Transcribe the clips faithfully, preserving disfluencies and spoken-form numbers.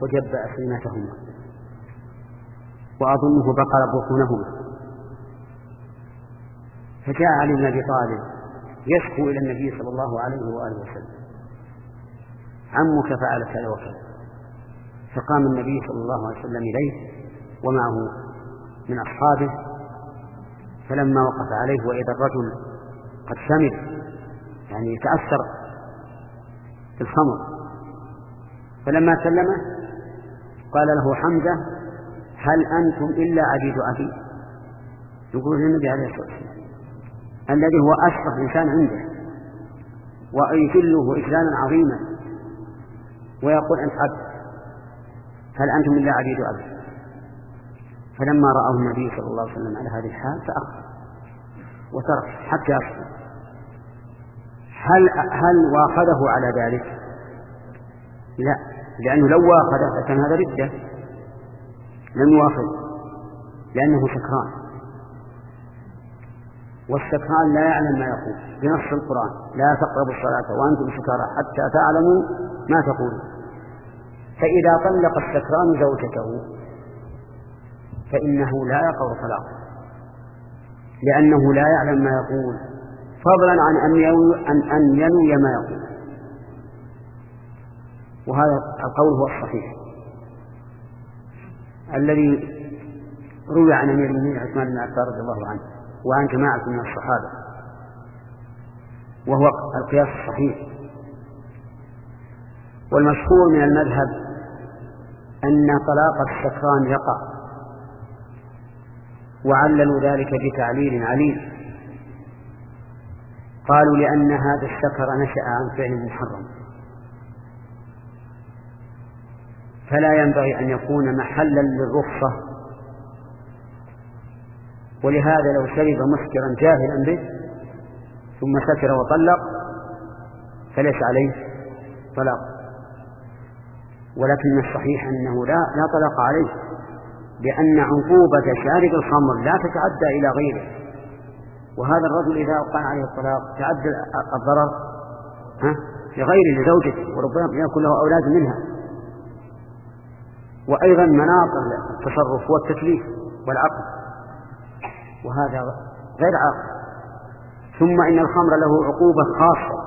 وجب أسلمتهما، وأظنه بقر بطونهما. فجاء علي بن أبي طالب يشكو إلى النبي صلى الله عليه وآله وسلم: عمك فعل كذا وكذا. فقام النبي صلى الله عليه وسلم إليه ومعه من أصحابه، فلما وقف عليه وإذا الرجل قد سمع يعني يتأثر بالخمر، فلما سلمه قال له حمزة: هل أنتم إلا عبيد أبي؟ يقول النبي عليه الصلاة والسلام الذي هو أشرف إنسان عنده ويجله إجلالا عظيما، ويقول: أنت عبد، هل أنتم إلا عبيد أبي؟ فلما رأى النبي صلى الله عليه وسلم على هذه الحال تأخر وترك حتى أسلم. هل هل واخذه على ذلك؟ لا، لأنه لو واخذه فكان هذا ردة. لم يواخذ لأنه سكران، والسكران لا يعلم ما يقول بنص القرآن: لا تقربوا الصلاة وأنتم سكارى حتى تعلموا ما تقولون. فإذا طلق السكران زوجته فإنه لا يقع طلاق، لأنه لا يعلم ما يقول، فضلا عن أن ينوي, أن أن ينوي ما يقول. وهذا القول هو الصحيح الذي روي عن أمير المؤمنين عثمان بن عفان رضي الله عنه وعن جماعة من الصحابة، وهو القياس الصحيح. والمشهور من المذهب أن طلاق السكران يقع، وعللوا ذلك بتعليل عليل. قالوا: لأن هذا السكر نشأ عن فعل محرم، فلا ينبغي أن يكون محلا للرخصة، ولهذا لو شرب مسكرا جاهلا به ثم سكر وطلق فليس عليه طلاق. ولكن الصحيح أنه لا, لا طلاق عليه، لأن عقوبة شارب الخمر لا تتعدى إلى غيره، وهذا الرجل إذا وقع عليه الطلاق تعدى الضرر ها لغيره لزوجته، وربما يكون له أولاد منها. وأيضا مناط التصرف هو التكليف والعقل، وهذا غير عاقل. ثم إن الخمر له عقوبة خاصة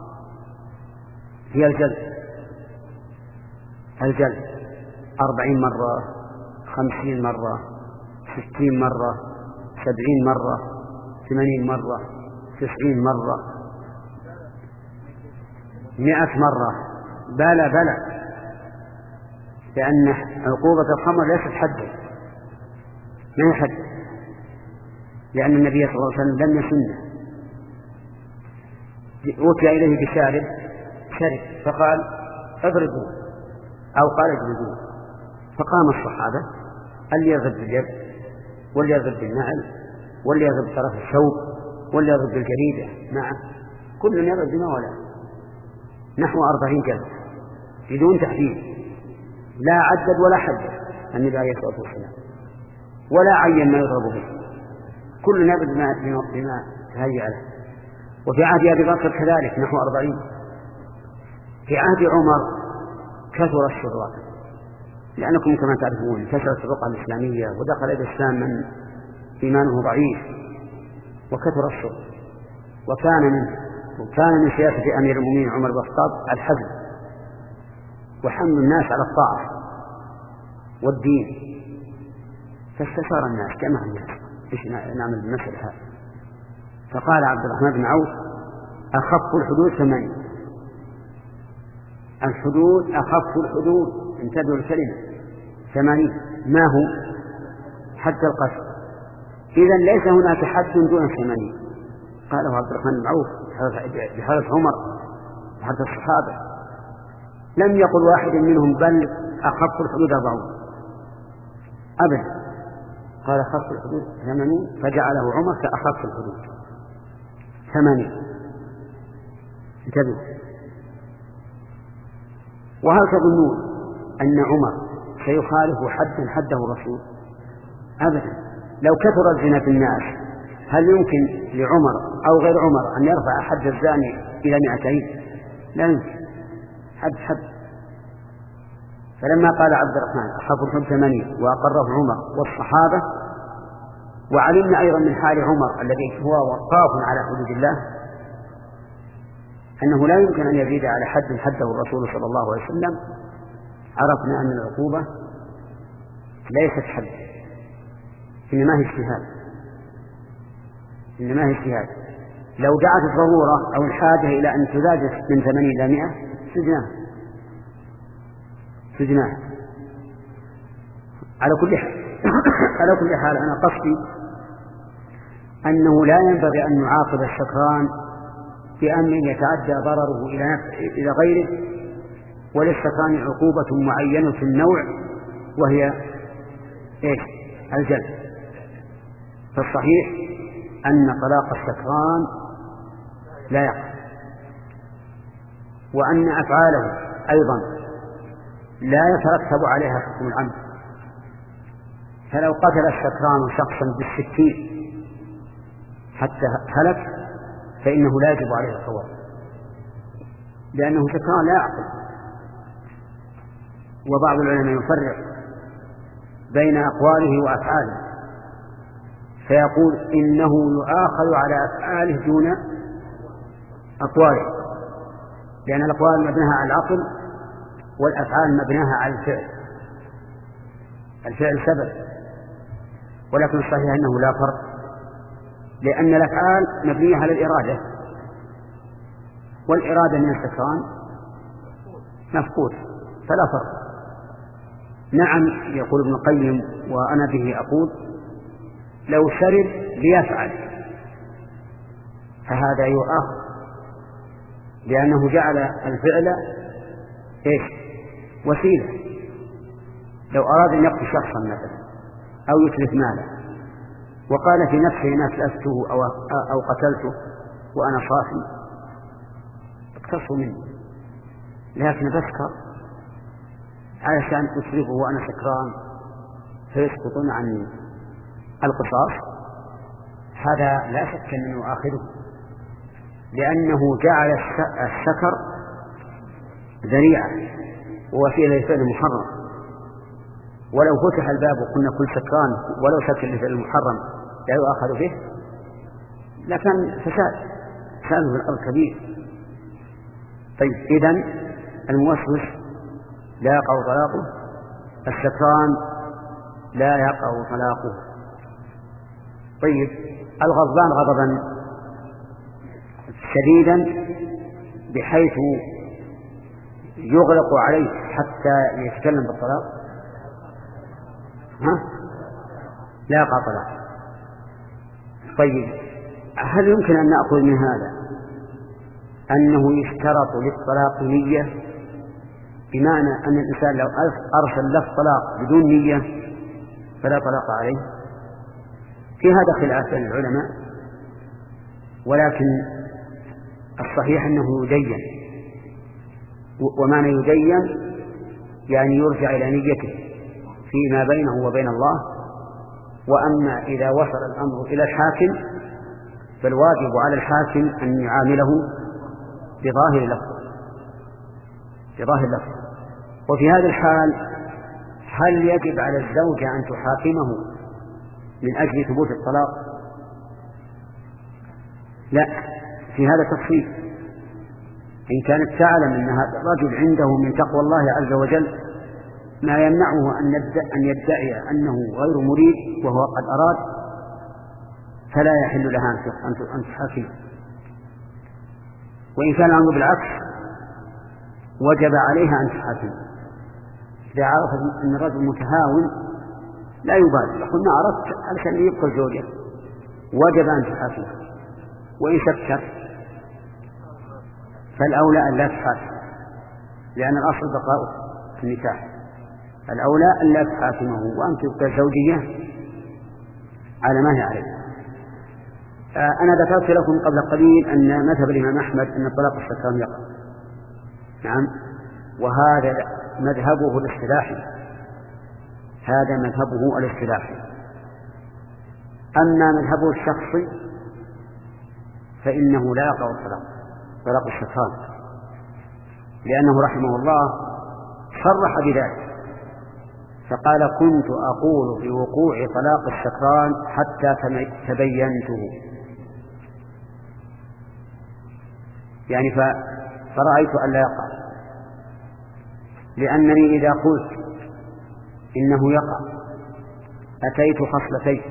هي الجلد الجلد أربعين مرة، خمسين مرة، ستين مرة، سبعين مرة، ثمانين مرة، تسعين مرة، مئة مرة. بلى بلى لأن عقوبة الخمر ليست حدا، ما هي حد، لأن النبي صلى الله عليه وسلم لم يسنه. أوتي إليه بشارب شرب فقال: اضربوا، أو قال: اجلدوه. فقام الصحابة اللي يضرب باليد، واللي يضرب بالنعل، واللي يضرب بطرف الثوب، واللي يضرب بالجريدة معه، كل يضرب بما ولا، نحو أربعين جلد بدون تحديد، لا عدد ولا حدد النبي عليه الصلاة والسلام، ولا عين ما يضرب به، كل يضرب بما, بما تهيأ له. وفي عهد أبي بكر كذلك نحو أربعين. في عهد عمر كثر الشراء، لأنكم كما تعرفون كثرت الرقعة الإسلامية ودخل إلى الإسلام من إيمانه ضعيف، وكثر الشر. وكان من وكان من سياسة أمير المؤمنين عمر بن الخطاب الحزم وحمل الناس على الطاعة والدين، فاستشار الناس جمع الناس إيش نعمل بالمسألة هذا. فقال عبد الرحمن بن عوف: أخف الحدود ثمانية. الحدود أخف الحدود، انتبهوا الكلمة، ثمانين. ما هو؟ حد القتل. إذن ليس هناك حد دون ثمانين. قاله عبد الرحمن بن عوف بحالة عمر وحتى الصحابة، لم يقل واحد منهم بل أخف الحدود أربعون أبدا، قال أخف الحدود ثمانين، فجعله عمر كأخف الحدود ثمانين. انتبهوا. وهل تظنون أن عمر سيخالف حدا حده الرسول؟ أبدا. لو كثر الزنا في الناس هل يمكن لعمر أو غير عمر أن يرفع حد الزاني إلى مئتين؟ لا يمكن. حد حد فلما قال عبد الرحمن أخاف الحب ثمانية وأقره عمر والصحابة، وعلمنا أيضا من حال عمر الذي هو وقاف على حدود الله أنه لا يمكن أن يزيد على حد حده الرسول صلى الله عليه وسلم، عرفنا أن العقوبة ليست حد، إنما هي اجتهاد، إنما هي اجتهاد. لو دعت الضرورة أو الحاجة إلى أن تزاد من ثمانين إلى مئة سجناه سجناه على كل حال. على كل حال أنا قصدي أنه لا ينبغي أن نعاقب السكران بأمر يتعدى ضرره إلى إلى غيره، وللسكران عقوبة معينة في النوع وهي إيش؟ الجلد. فالصحيح أن طلاق السكران لا يقع، وأن أفعاله أيضا لا يترتب عليها حكم العمد. فلو قتل السكران شخصا بالسكين حتى هلك فإنه لا يجب عليه الصواب، لأنه سكران لا يعقل. وبعض العلماء يفرق بين أقواله وأفعاله، فيقول إنه يؤاخذ على أفعاله دون أقواله، لأن الأقوال مبناها على العقل والأفعال مبناها على الفعل. الفعل سبب، ولكن الصحيح أنه لا فرق، لأن الأفعال مبنية على الإرادة، والإرادة من السكران مفقود، فلا فرق. نعم، يقول ابن القيم وأنا به أقول لو شرب ليفعل فهذا يؤاخذ، لأنه جعل الفعل إيش؟ وسيلة. لو أراد أن يقتل شخصا مثلا أو يتلف ماله وقال في نفسه إن أتلفته أو, أو قتلته وأنا صاحي اقتصوا مني، لكن بسكر علشان أتلفه وأنا سكران فيسقطون عني القصاص، هذا لا شك أنه آخذه، لأنه جعل السكر ذريعة ووسيلة لفعل محرم. ولو فتح الباب وقلنا كل سكران ولو سكر لفعل محرم لا يؤاخذ به لكن فساد فساد في الأرض كبير. طيب، إذن الموسوس لا يقع طلاقه، السكران لا يقع طلاقه. طيب، الغضبان غضبا شديدا بحيث يغلق عليه حتى يتكلم بالطلاق، ها؟ لا يقع طلاق. طيب، هل يمكن أن نأخذ من هذا أنه يشترط للطلاق نية، بمعنى أن الإنسان لو أرسل له طلاق بدون نية فلا طلاق عليه؟ في هذا خلاف بين العلماء، ولكن الصحيح أنه يدين، ومعنى يدين يعني يرجع إلى نيته فيما بينه وبين الله. وأما إذا وصل الأمر إلى الحاكم فالواجب على الحاكم أن يعامله بظاهر لفظه بظاهر لفظه. وفي هذا الحال هل يجب على الزوجة أن تحاكمه من أجل ثبوت الطلاق؟ لا، في هذا تفصيل. إن كانت تعلم أن هذا الرجل عنده من تقوى الله عز وجل ما يمنعه أن يدعي أنه غير مريد وهو قد أراد، فلا يحل لها أن تحاكمه. وإن كان الأمر بالعكس وجب عليها أن تحاكمه. إذا عرفت أن الرجل متهاون لا يبالي، يقول ما أردت علشان يبقى الزوجة، وجب أن تحاكمه. وإن شكر فالأولى أن لا تحاكم، لأن الأصل بقاء النكاح. الأولى أن لا تحاكمه وأن تبقى الزوجية على ما هي عليه. أنا ذكرت لكم قبل قليل أن مذهب الإمام أحمد أن طلاق السكران يقع، نعم، وهذا مذهبه الاصطلاحي، هذا مذهبه الاصطلاحي. أما مذهبه الشخصي فإنه لا يقع الطلاق طلاق السكران، لأنه رحمه الله صرح بذلك فقال كنت أقول بوقوع طلاق السكران حتى تبينته، يعني فرأيت أن لا يقع، لأنني إذا قلت إنه يقع أتيت خصلتين: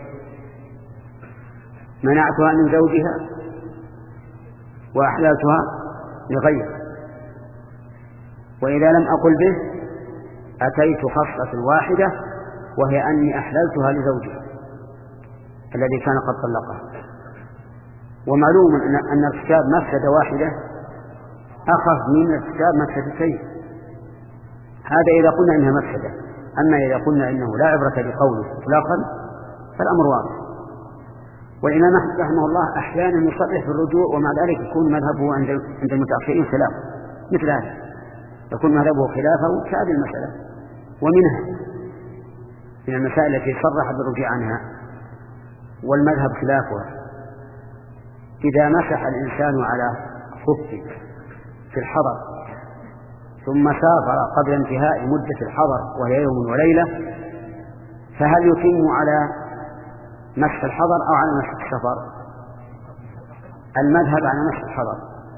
منعتها من زوجها وأحللتها لغيرها، وإذا لم أقل به أتيت خصلة واحدة وهي أني أحللتها لزوجها الذي كان قد طلقها. ومعلوم أن ارتكاب مفسدة واحدة أخف من ارتكاب مفسدتين، هذا إذا قلنا إنها مفسدة. أما إذا قلنا إنه لا عبرة بقوله إطلاقا فالأمر واضح. والإمام أحمد رحمه الله أحيانا يصرح بالرجوع ومع ذلك يكون مذهبه عند المتأخرين خلاف مثل هذا، يكون مذهبه خلافه كهذه المسألة. ومنها من المسائل التي صرح بالرجوع عنها والمذهب خلافها: إذا مسح الإنسان على خفه في الحضر ثم سافر قبل انتهاء مدة الحضر وهي يوم وليلة، فهل يتم على مسح الحضر أو على مسح السفر؟ المذهب على مسح الحضر،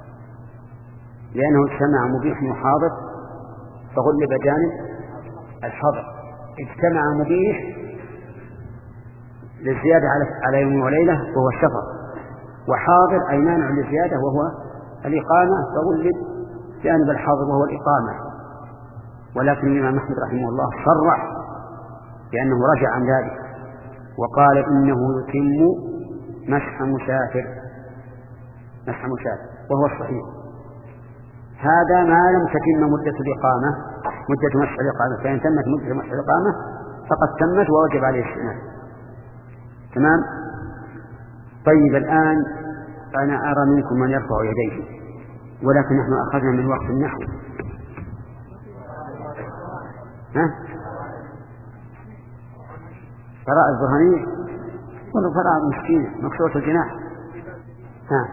لأنه اجتمع مبيح وحاضر فغلب جانب الحضر. اجتمع مبيح للزيادة على يوم وليلة وهو السفر، وحاضر أي مانع للزيادة وهو الإقامة فغلب جانب الحظر وهو الإقامة. ولكن الإمام أحمد رحمه الله صرح بأنه رجع عن ذلك وقال إنه يتم مسح مسافر مسح مسافر وهو الصحيح. هذا ما لم تتم مدة الإقامة، مدة مسح الإقامة، فإن تمت مدة مسح الإقامة فقد تمت ووجب عليه الاستئناف. تمام. طيب الآن أنا أرى منكم من يرفع يديه، ولكن نحن أخذنا من وقت النحو. ها؟ فراء الظهراني ولا فراء مسكين مكسورة الجناح؟ ها؟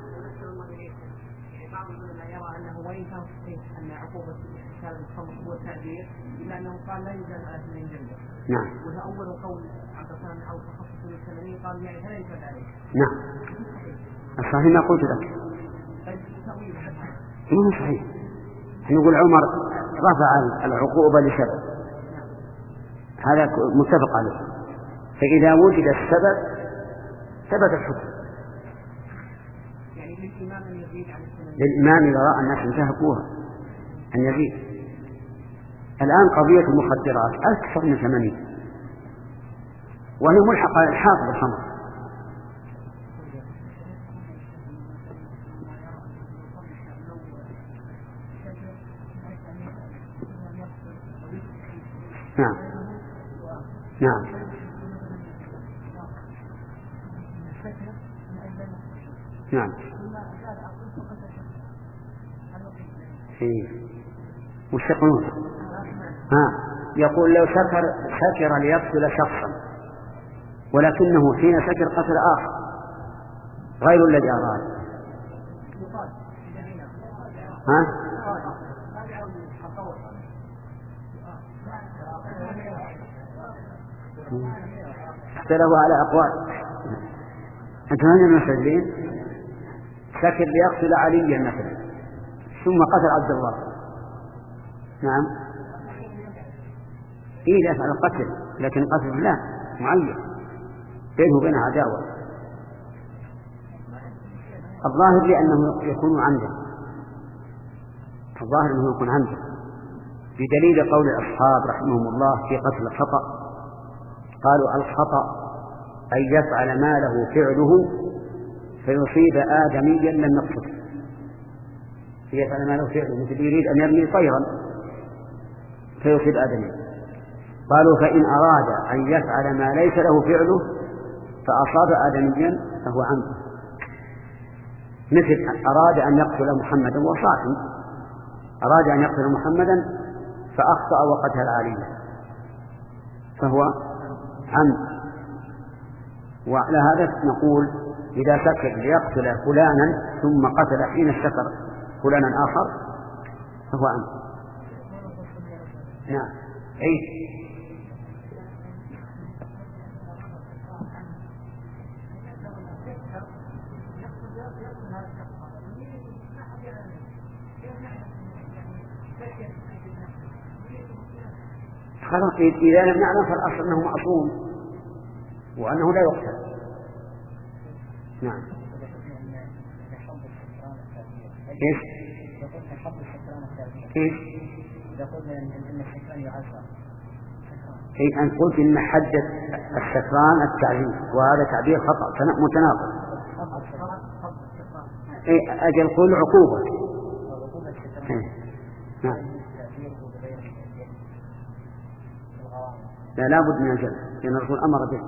نعم. وأول قول عبد الرحمن أو تخصص الثمانين قال يعني لا يجب عليه. نعم. الصحيح ما قلت لك. مو صحيح. نقول عمر رفع العقوبة لسبب، هذا متفق عليه، فإذا وجد السبب ثبت الحكم. يعني للإمام أن يزيد عن الثمانين. للإمام إذا رأى الناس انتهكوها أن يزيد. الآن قضية المخدرات أكثر من ثمانين، وهي ملحقة الحاق بالخمر. نعم نعم نعم. إيه. وش يقولون؟ ها، يقول لو سكر سكر ليقتل شخصا ولكنه حين سكر قتل آخر غير الذي أراد. ها؟ اختلفوا على أقوال. أنتم من المسلمين سكر ليقتل عليا مثلا ثم قتل عبد الله. نعم. إيه لا يفعل القتل، لكن قتل لا معين بينه وبين عداوة. الظاهر لأنه يكون عمدا، الظاهر أنه يكون عمدا بدليل قول الأصحاب رحمهم الله في قتل الخطأ، قالوا الخطأ أن يفعل ما له فعله فيصيب آدميا لم يقصده، يفعل ما له فعله مثل يريد أن يرمي طيرا فيصيب آدميا. قالوا فإن أراد أن يفعل ما ليس له فعله فأصاب آدميا فهو عمد، مثل أراد أن يقتل محمدا وصاحب، أراد أن يقتل محمدا فأخطأ وقتل عليا فهو عمد. وعلى هذا نقول إذا سكر ليقتل فلانا ثم قتل حين سكر فلانا آخر فهو عمد. نعم. أي خلاص إذا لم نعلم فالأصل أنه معصوم وأنه لا يقتل. نعم. كيف؟ كيف؟ أي أن قلت إن حدة السكران التعذيب وهذا تعبير خطأ متناقض. أي أجل قل عقوبة. نعم. لا لابد من الجلد لأن الرسول أمر به.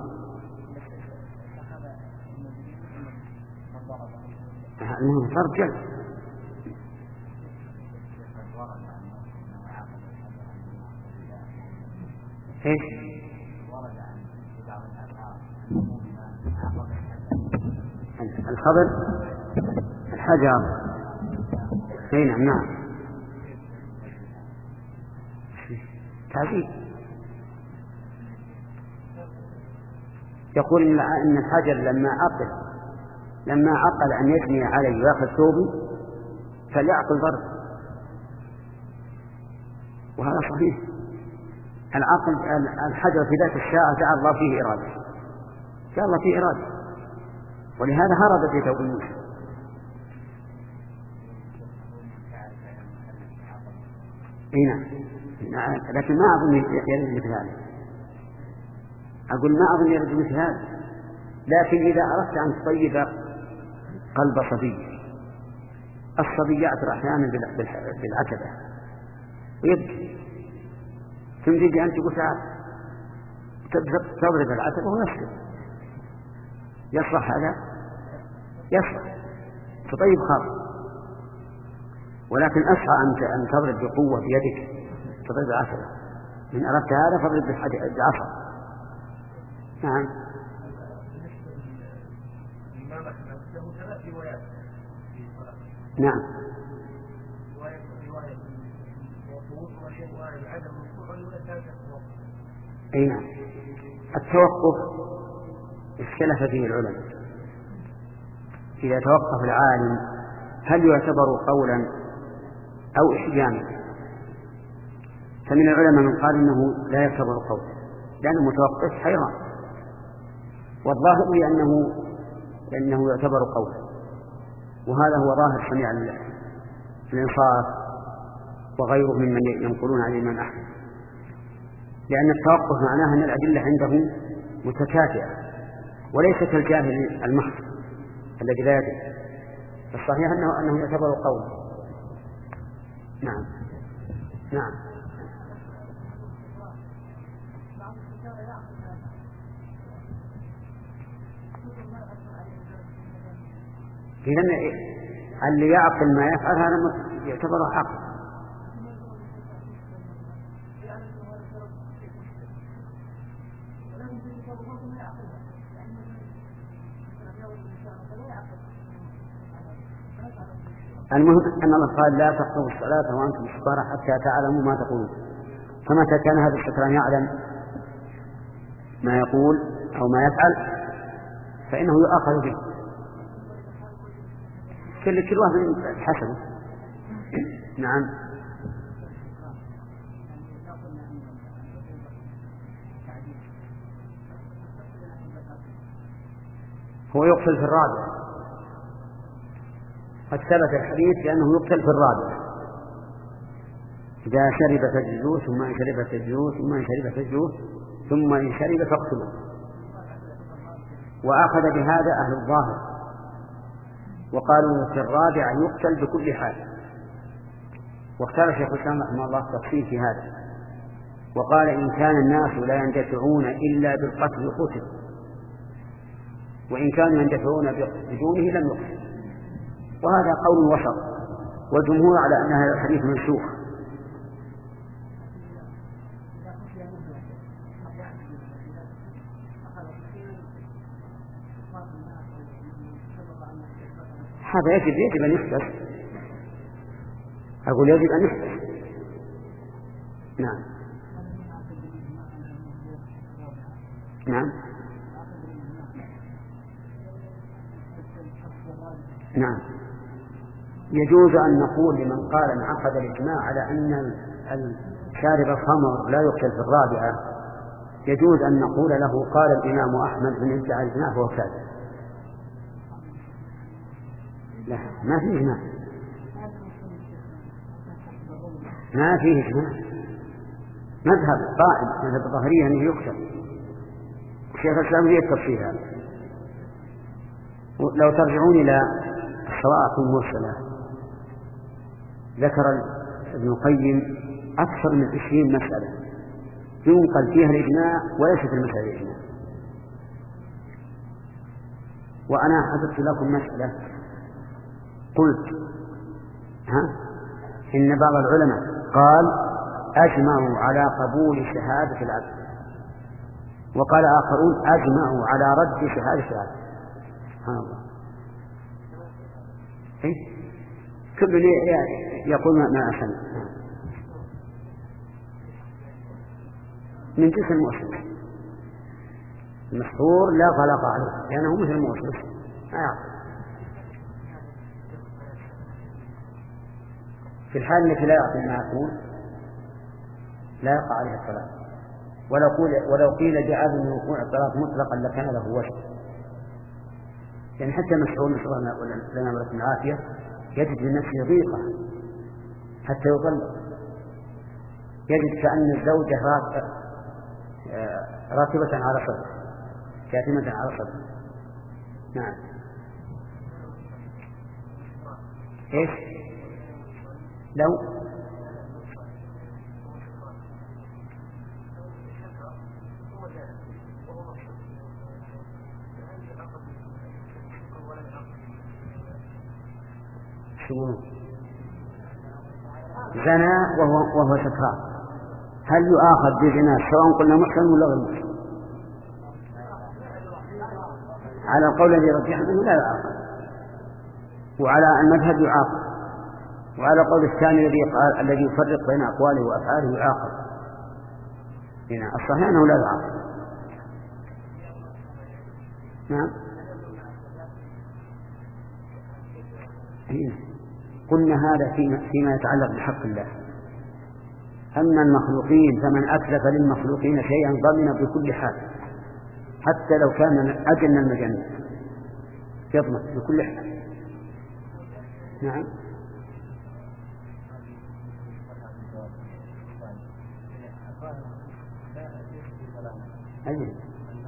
المهم صار جلد. ايش؟ الخبر الحجر. اي نعم نعم تعذيب. يقول ان الحجر لما عقل لما عقل ان يجني عليه وياخذ ثوبي فليعقل ضرب، وهذا صحيح. العقل الحجر في ذات الساعة جعل الله فيه إرادة جعل الله فيه إرادة ولهذا هرب في ثوب موسى. اي نعم لكن ما أظن يرد مثل هذا. أقول ما أظن يرد مثل هذا. لكن إذا أردت أن تطيب قلب صبي، الصبي يعثر أحيانا بالعتبة ويبكي، ثم تجي أنت تقول تعال تضرب العتبة ويسكت. يصلح هذا؟ يصلح تطيب خاطر. ولكن أسعى أن تضرب بقوة بيدك تضرب العتبة. إن أردت هذا فاضرب بالعصا. نعم. نعم. أي نعم. التوقف اختلف فيه العلماء. إذا توقف العالم هل يعتبر قولا أو إحجاما؟ فمن العلماء من قال إنه لا يعتبر قولا لأنه متوقف حيران، والظاهر لأنه لأنه يعتبر قولا، وهذا هو ظاهر سميع الإنصاف وغيره ممن ينقلون عن الإمام أحمد، لأن التوقف معناه أن الأدلة عنده متكافئة وليس كالجاهل المحض الذي لا يدري. الصحيح أنه أنه يعتبر قولا. نعم نعم. لأن اللي يعقل ما يفعل هذا يعتبر عقل. المهم أن الله قال لا تقربوا الصلاة وأنتم سكارى حتى تعلموا ما تقولون، فمتى كان هذا السكران يعلم ما يقول أو ما يفعل فإنه يؤاخذ به. كل كل واحد حسنه. نعم. هو يقتل في الرابع. قد ثبت الحديث لأنه يقتل في الرابع. إذا شرب فاجلدوه، ثم إن شرب فاجلدوه، ثم إن شرب فاجلدوه، ثم إن شرب فاقتلوه. وأخذ بهذا أهل الظاهر وقالوا في الرابع يقتل بكل حال. واختار شيخ الإسلام رحمه الله التفصيل في هذا وقال إن كان الناس لا يندفعون إلا بالقتل قتل، وإن كانوا يندفعون بدونه لم يقتل. وهذا قول وسط، والجمهور على أن هذا الحديث منسوخ. هذا يجب يجب أن يحدث. أقول يجب أن يحدث. نعم نعم نعم. يجوز أن نقول لمن قال انعقد الإجماع على أن شارب الخمر لا يقتل في الرابعة يجوز أن نقول له قال الإمام أحمد من ادعى الإجماع فهو كاذب. لا ما فيه إجماع، ما فيه إجماع، مذهب قائم مذهب الظاهرية أنه يقتل. الشيخ الإسلام يذكر في هذا. لو ترجعون إلى الصواعق المرسلة ذكر ابن القيم أكثر من عشرين مسألة ينقل فيها الإجماع وليس في المسألة الإجماع. وأنا حدثت لكم مسألة قلت ها إن بعض العلماء قال أجمعوا على قبول شهادة العبد، وقال آخرون أجمعوا على رد شهادة العبد. سبحان الله. إيه؟ كل يقول ما أحسن من جنس المؤسس. المسحور لا طلاق عليه لأنه مثل المؤسس ما يعقل. في الحال التي لا يعقل ما يقول لا يقع عليه الطلاق. ولو قيل ولو قيل جعل من وقوع الطلاق مطلقا لكان له وجه. يعني حتى المسحور نسأل الله لنا ولكم العافية يجد من نفسه ضيقة حتى يطلق، يجد كأن الزوجة راكبة على صدر كاتمة على صدر. نعم. ايش لو زنى وهو, وهو سكران هل يؤاخذ بزنا سواء قلنا محسن ولا غير محسن؟ على القول الذي يرجح انه لا يؤاخذ، وعلى المذهب يعاقب، وعلى القول الثاني الذي قال الذي يفرق بين اقواله وافعاله يعاقب. هنا الصحيح انه لا يعاقب. نعم. هنا قلنا هذا فيما يتعلق بحق الله. أما المخلوقين فمن أتلف للمخلوقين شيئا ضمن بكل حال حتى لو كان أجل المجنة يضمن بكل حال. نعم. أجل.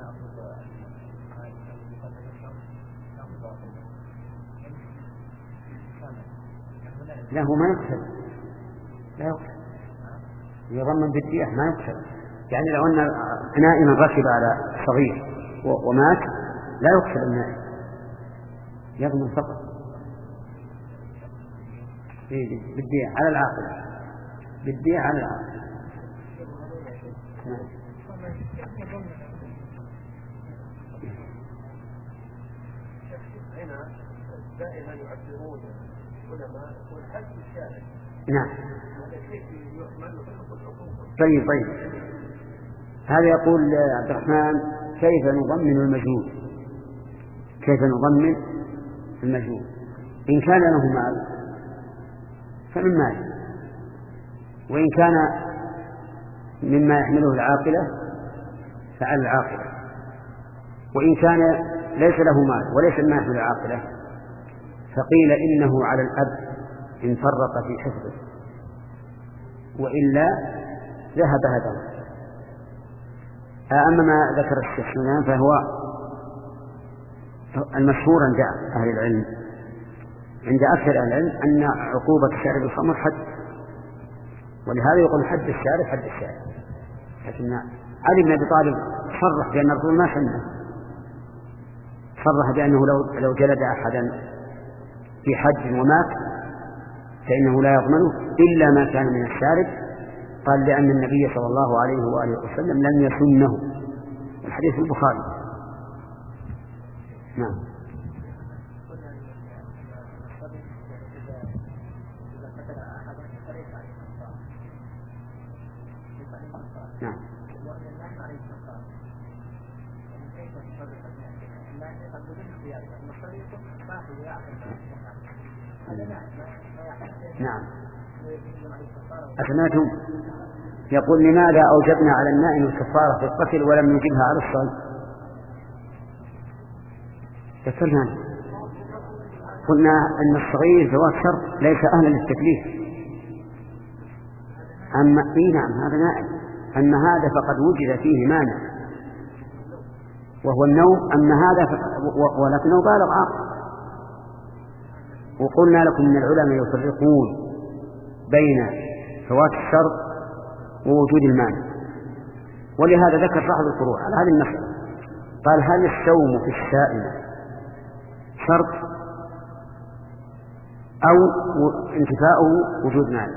له ما يقتل لا يقتل يضمن بالدية ما يقتل. يعني لو أن نائما ركب على صغير ومات لا يقتل النائم يضمن فقط بالدية على العاقل بالدية على العاقل. هنا دائما يعبرون العلماء والحد الشارع. نعم. طيب طيب هذا يقول عبد الرحمن كيف نضمن المجنون كيف نضمن المجنون إن كان له مال فمن ماله، وإن كان مما يحمله العاقلة فعلى العاقلة، وإن كان ليس له مال وليس مما يحمل العاقلة فقيل إنه على الأب إن فرط في حفظه وإلا ذهب هدره. أما ما ذكر الشيخ سليمان فهو المشهور عند أهل العلم عند أكثر أهل العلم أن عقوبة شارب الخمر حد، ولهذا يقول حد الشارب حد الشارب. لكن علي بن أبي طالب صرح بأن الرسول ما سنه، صرح بأنه لو لو جلد أحدا في حج ومات فإنه لا يضمنه إلا ما كان من الشارب. قال لأن النبي صلى الله عليه وآله وسلم لم يسنه، الحديث البخاري. نعم. نعم. نعم. أسمعتم يقول لماذا أوجبنا على النائم الكفارة في القتل ولم نوجبها على الصلب؟ ذكرنا قلنا أن الصغير ذوات شر ليس أهلا للتكليف. أما إيه نعم هذا نائم، أما هذا فقد وجد فيه مانع وهو النوم، أما هذا ولكنه بالغ عاقل. وقلنا لكم أن العلماء يفرقون بين فوات الشرط ووجود المانع، ولهذا ذكر صاحب الفروع على هذه المسألة قال هل الصوم في السائمة شرط أو انتفاؤه وجود مانع؟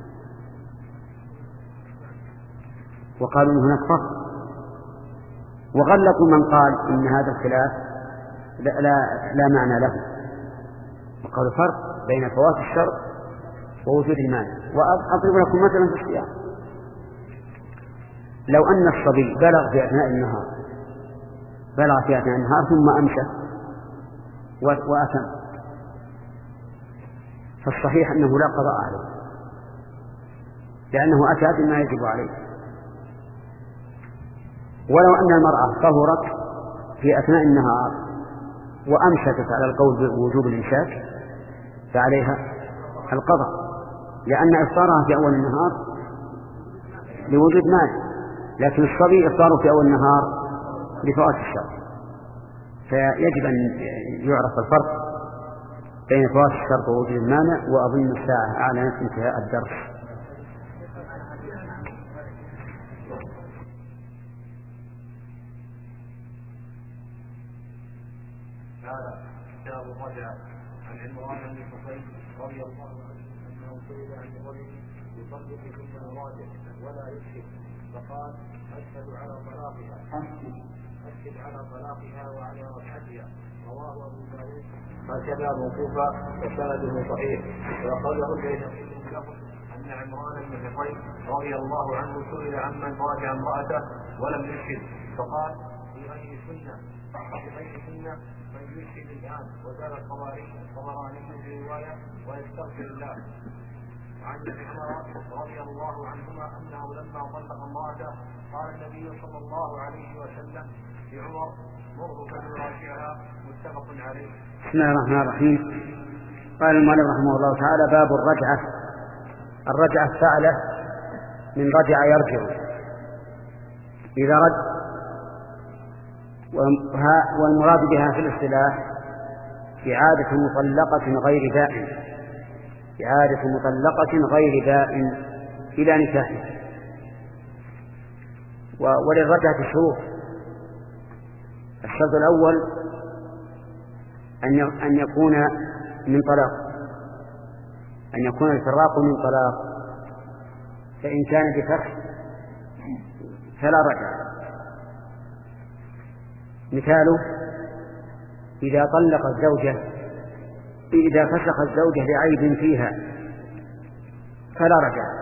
وقالوا إن هناك فرق، وغلقوا من قال إن هذا الخلاف لا, لا, لا معنى له، وقالوا فرق بين فوات الشرط ووجود المانع. وأضرب لكم مثلا في الصيام، لو أن الصبي بلغ في أثناء النهار بلغ في أثناء النهار ثم أمسى وأتم، فالصحيح أنه لا قضاء عليه لأنه أتى بما يجب عليه. ولو أن المرأة طهرت في أثناء النهار وأمسكت على القول بوجوب الإمساك فعليها القضاء، لأن إفطارها في أول النهار لوجود مانع، لكن الصبي إفطاره في أول النهار لفوات الشرط. فيجب أن يعرف الفرق بين فوات الشرط ووجود المانع. وأظن الساعة أعلنت انتهاء الدرس. هذا كتاب الرجعة عن عمران بن حصين رضي الله عنه أنه سئل عن رجل يصدق ثم يراجع ولا يشهد فقال أشهد على طلاقها أشهد على طلاقها وعلى رجعتها. رواه أبو داود هكذا موقوفا وسنده صحيح. وأخرجه البيهقي من لفظ أن عمران بن حصين رضي الله عنه سئل عمن راجع امرأته ولم يشهد فقال في غير سنة في غير سنة من يشهد الآن. وزاد الطبراني في رواية ويستغفر الله. وعن ابن عمر رضي الله عنهما أنه لما طلق امرأته قال النبي صلى الله عليه وسلم لعمر مره فليراجعها. متفق عليه. بسم الله الرحمن الرحيم. قال المؤلف رحمه الله تعالى باب الرجعة. الرجعة فعله من رجع يرجع إذا رد، والمراد بها في الاصطلاح إعادة مطلقة غير بائن إعادة مطلقة غير بائن إلى نكاحه. وللرجعة شروط. الشرط الأول أن يكون من طلاق، أن يكون الفراق من طلاق، فإن كان بفسخ فلا رجعة. مثاله إذا طلق الزوجة إذا فسخ الزوجة لعيب فيها فلا رجعة.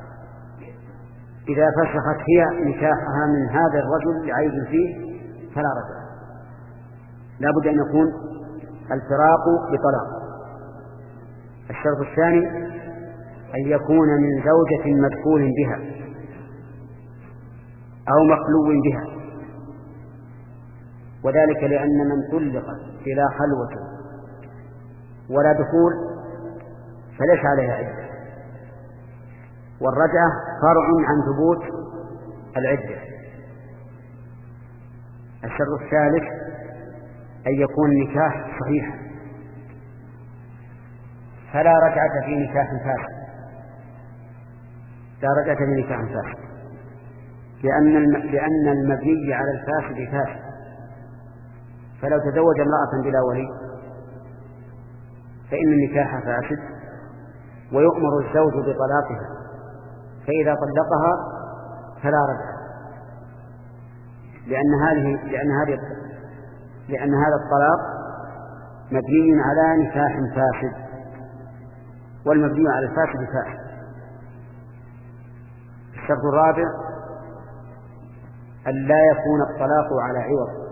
إذا فسخت هي نكاحها من هذا الرجل لعيب فيه فلا رجعة. لا بد أن يكون الفراق بطلاق. الشرط الثاني أن يكون من زوجة مدخول بها أو مخلو بها، وذلك لأن من طلقت بلا خلوة ولا دخول فليس عليها عدة، والرجعة فرع عن ثبوت العدة. الشرط الثالث أن يكون النكاح صحيحا، فلا رجعة في نكاح فاسد لا رجعة في نكاح فاسد لأن لأن المبني على الفاسد فاسد. فلو تزوج امرأة بلا ولي فإن النكاح فاسد ويؤمر الزوج بطلاقها، فإذا طلقها فلا رجعة، لأن هذه لأن هذه لأن هذا الطلاق مبني على نكاح فاسد، والمبني على الفاسد فاسد. الشرط الرابع أن لا يكون الطلاق على عوض،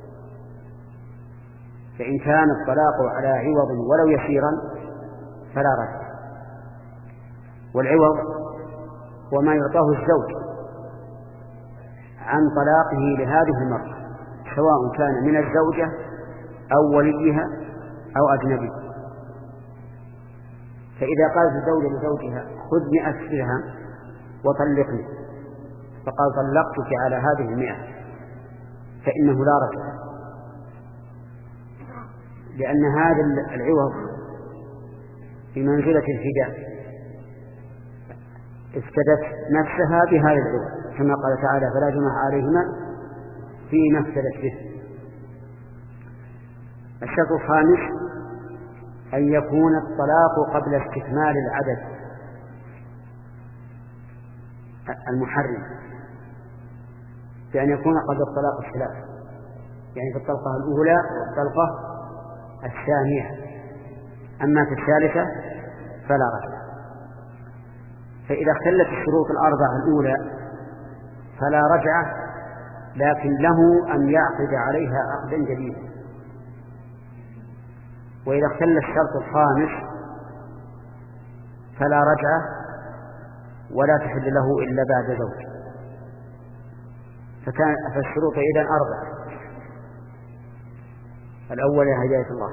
فإن كان الطلاق على عوض ولو يسيرا فلا رجعة. والعوض وما يعطاه الزوج عن طلاقه لهذه المرأة، سواء كان من الزوجة أو وليها أو أجنبي. فإذا قالت الزوجة لزوجها خذ مئة درهم وطلقني، فقال طلقتك على هذه المئة، فإنه لا رجعة، لأن هذا العوض بمنزلة الفداء، افتدت نفسها بهذا العوض، كما قال تعالى فلا جناح عليهما فيما افتدت به. الشرط الخامس أن يكون الطلاق قبل استكمال العدد المحرم، بأن يكون قبل الطلاق الثلاث، يعني في الطلقة الأولى والطلقة الثانية، أما في الثالثة فلا رجعة. فإذا اختلت الشروط الأربعة الأولى فلا رجعة، لكن له أن يعقد عليها عقدا جديدا. وإذا اختل الشرط الخامس فلا رجعة ولا تحل له إلا بعد زوج. فكان فالشروط إذن أربعة. الأول يا هداية الله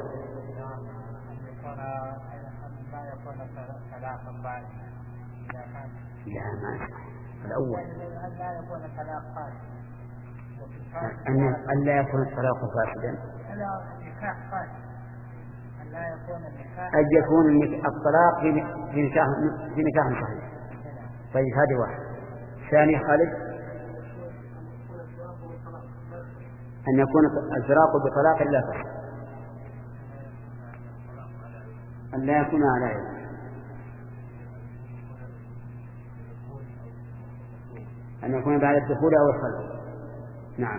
لا ما يصح. الأول أن لا يكون الطلاق فاسدا، أن يكون الطلاق في نكاح في نكاح صحيح. طيب هذه واحد. ثاني خالد أن يكون الفراق بطلاق لا فسد، أن لا يكون على عين، أن يكون بعد الدخول أو الخلع. نعم،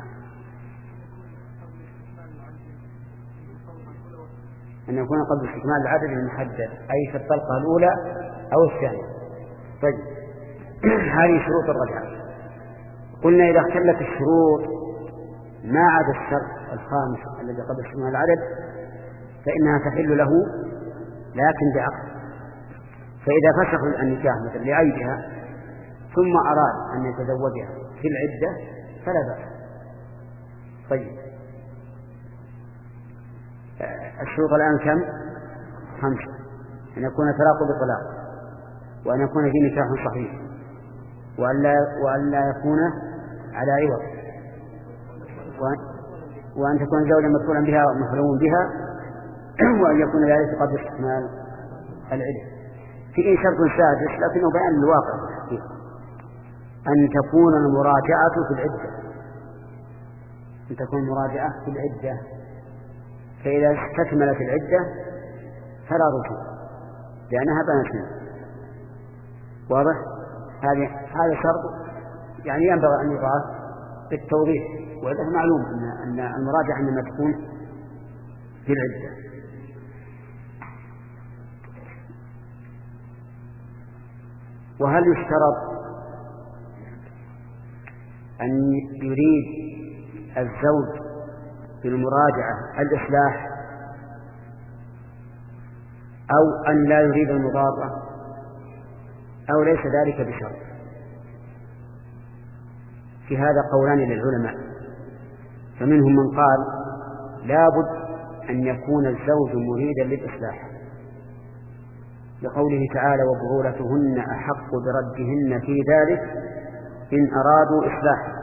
أن يكون قبل استكمال العدد المحدد، أي في الطلقة الأولى أو الثانية. طيب هذه شروط الرجعة. قلنا إذا اختلت الشروط ما عدا الشرط الخامس الذي قبل استكمال العدد فإنها تحل له لكن بعقد. فإذا فسخ النكاح مثل لعيبها ثم أراد أن يتزوجها في العدة فلا بأس. طيب الشروط الآن كم؟ خمسة. أن يكون الطلاق بطلاق، وأن يكون في نكاح صحيح، وأن لا, وأن لا يكون على عوض، وأن تكون زوجا مدخولا بها ومحروم بها، وأن يكون ذلك قبل استكمال العدة. في شرط سادس لكنه بيان الواقع الحقيقي، أن تكون المراجعة في العدة، أن تكون المراجعة في العدة، فإذا استكملت العدة فلا رجوع لأنها بنت منه. واضح؟ هذا هذا شرط يعني ينبغي أن يضاف بالتوضيح، وهذا معلوم أن أن المراجعة إنما تكون في العدة. وهل يشترط أن يريد الزوج بالمراجعة الإصلاح أو أن لا يريد المضارة أو ليس ذلك بشرط؟ في هذا قولان للعلماء، فمنهم من قال لا بد أن يكون الزوج مريدا للإصلاح لقوله تعالى وبعولتهن أحق بردهن في ذلك إن أرادوا إصلاحا،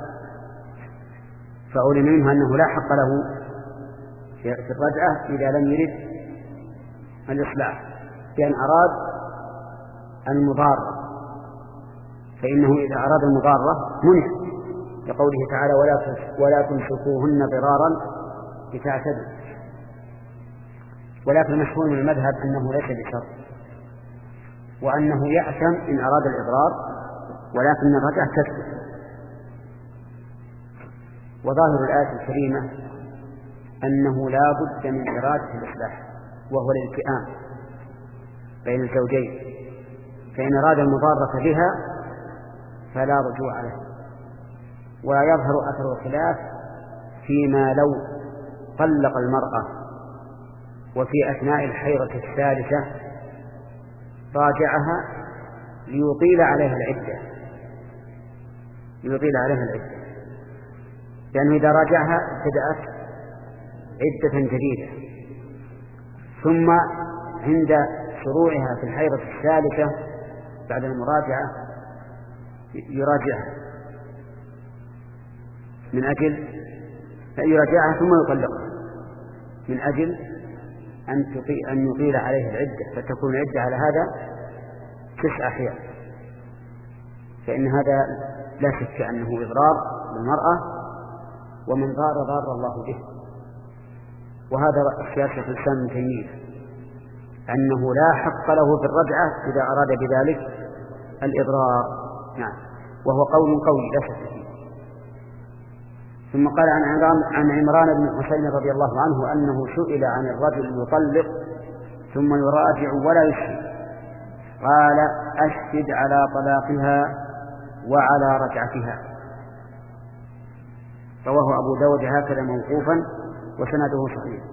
فعلم منه أنه لا حق له في الرجعة إذا لم يرد الإصلاح، بأن أراد المضارة، فإنه إذا أراد المضارة منع لقوله تعالى ولا ولا تمسكوهن ضرارا لتعتدوا. ولكن مشهور من المذهب أنه ليس بشرط، وأنه يأثم إن أراد الإضرار، ولكن الرجعة تثبت. وظاهر الآية الكريمة أنه لا بد من إرادة الإصلاح وهو الالتئام بين الزوجين، فإن أراد المضارة بها فلا رجوع له. ويظهر أثر الخلاف فيما لو طلق المرأة وفي أثناء الحيضة الثالثة راجعها ليطيل عليها العدة ليطيل عليها العدة، لأنه إذا راجعها ابتدأت عدة جديدة. ثم عند شروعها في الحيضة الثالثة بعد المراجعة يراجعها من أجل يراجعها ثم يطلقها من أجل أن يطيل عليها العدة، فتكون العدة على هذا تسع حيض، فإن هذا لا شك أنه إضرار بالمرأة، ومن ضار ضار الله به. وهذا اختيار شيخ الإسلام ابن تيمية أنه لا حق له في الرجعة إذا أراد بذلك الإضرار. نعم، وهو قول قوي لا شك فيه. ثم قال عن عمران, عن عمران بن حسين رضي الله عنه أنه سئل عن الرجل يطلق ثم يراجع ولا يشهد، قال أشهد على طلاقها وعلى رجعتها. رواه أبو داود هكذا موقوفا وسنده صحيح.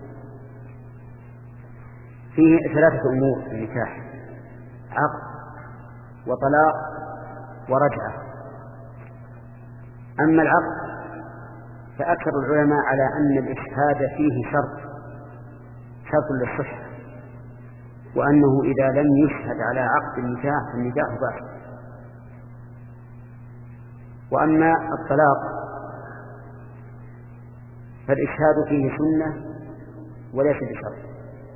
فيه ثلاثة أمور في النكاح: عقد وطلاق ورجعة. أما العقد فأكثر العلماء على أن الإشهاد فيه شرط شرط للصحة، وأنه إذا لم يشهد على عقد النكاح فالنكاح باطل. وأما الطلاق فالإشهاد فيه سنة وليس بشرط،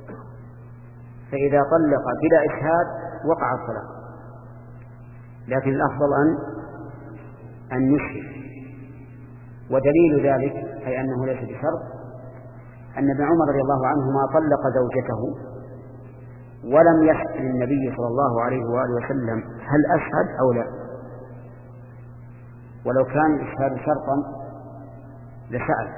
فإذا طلق بلا إشهاد وقع الطلاق، لكن الأفضل أن أن يشهد. ودليل ذلك أي أنه ليس بشرط أن ابن عمر رضي الله عنهما طلق زوجته ولم يسأل النبي صلى الله عليه وآله وسلم هل أشهد أو لا، ولو كان الإشهاد شرطا لسأل.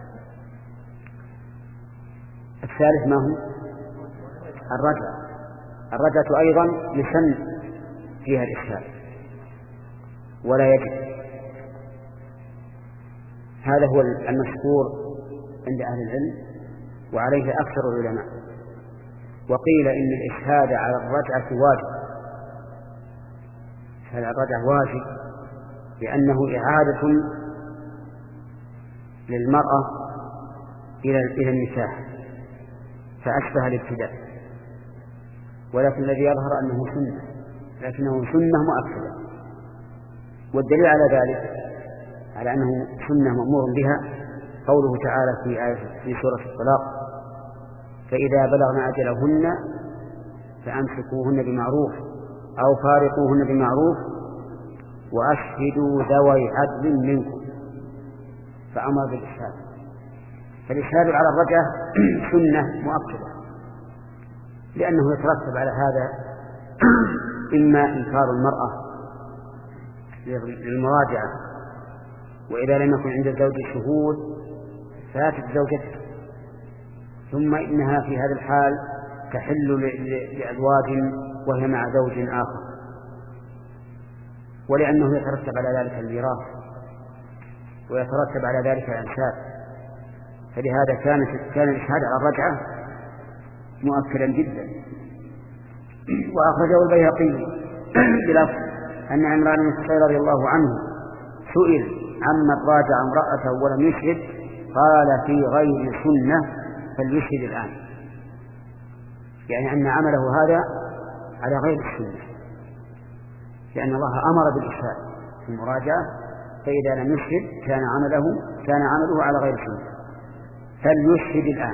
الثالث ما هو؟ الرجعة. الرجعة أيضا يسن فيها الإشهاد ولا يجب. هذا هو المشهور عند أهل العلم وعليه أكثر العلماء. وقيل إن الإشهاد على الرجعة واجب، هذا الرجعة واجب لأنه إعادة للمرأة إلى إلى النكاح فأشبه الابتداء، ولكن الذي يظهر أنه سنة، لكنه سنة مؤكدة. والدليل على ذلك على أنه سنة مأمور بها قوله تعالى في آية في سورة الطلاق: فإذا بلغن أجلهن فأمسكوهن بمعروف أو فارقوهن بمعروف وأشهدوا ذوي عدل منكم، فأمر بالإشهاد. فالإشهاد على الرجعة سنة مؤكدة، لأنه يترتب على هذا إما إنكار المرأة للمراجعة، وإذا لم يكن عند الزوج شهود فاتت زوجته، ثم إنها في هذا الحال تحل لأزواج وهي مع زوج آخر، ولأنه يترتب على ذلك الميراث ويترتب على ذلك الأنساب، فلهذا كان كان الإشهاد على الرجعة مؤكدا جدا. وأخرجه البيهقي بلفظ أن عمران بن حسين رضي الله عنه سئل عمن راجع امرأته ولم يشهد قال: في غير سنة فليشهد الآن، يعني أن عمله هذا على غير السنة، لأن الله أمر بالإشهاد في المراجعة، فإذا لم يشهد كان عمله كان عمله على غير السنة، فليشهد الآن.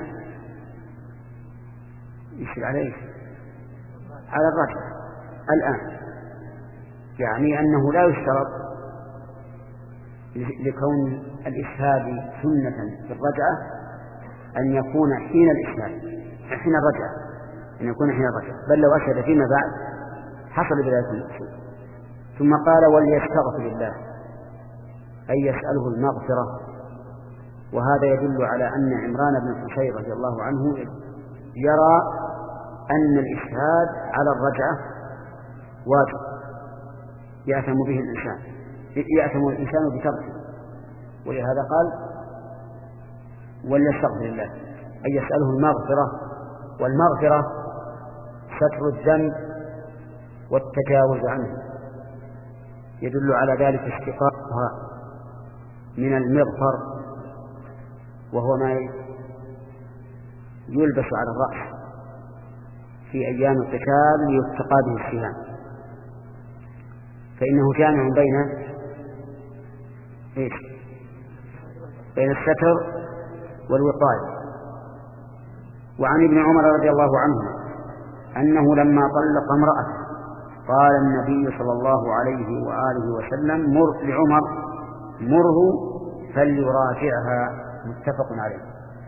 يشهد عليه على الرجعة الآن، يعني أنه لا يشترط لكون الإشهاد سنة في الرجعة أن يكون حين الإشهاد حين الرجعة أن يكون حين الرجعة، بل لو أشهد فيما بعد حصل بذلك المقصود. ثم قال: وليستغفر الله، أي يسأله المغفرة. وهذا يدل على أن عمران بن حسين رضي الله عنه يرى أن الإشهاد على الرجعة واجب يأثم به الإنسان يأثم الإنسان بتركه، ولهذا قال: وليستغفر الله، أي يسأله المغفرة. والمغفرة ستر الذنب والتجاوز عنه، يدل على ذلك اشتقاق الفقهاء من المغفر، وهو ما يلبس على الرأس في أيام القتال ليتقى به السهام، فإنه جامع بين إيش؟ بين الستر والوقاية. وعن ابن عمر رضي الله عنه أنه لما طلق امرأته قال النبي صلى الله عليه وآله وسلم مر لعمر مره فليراجعها، متفق عليه.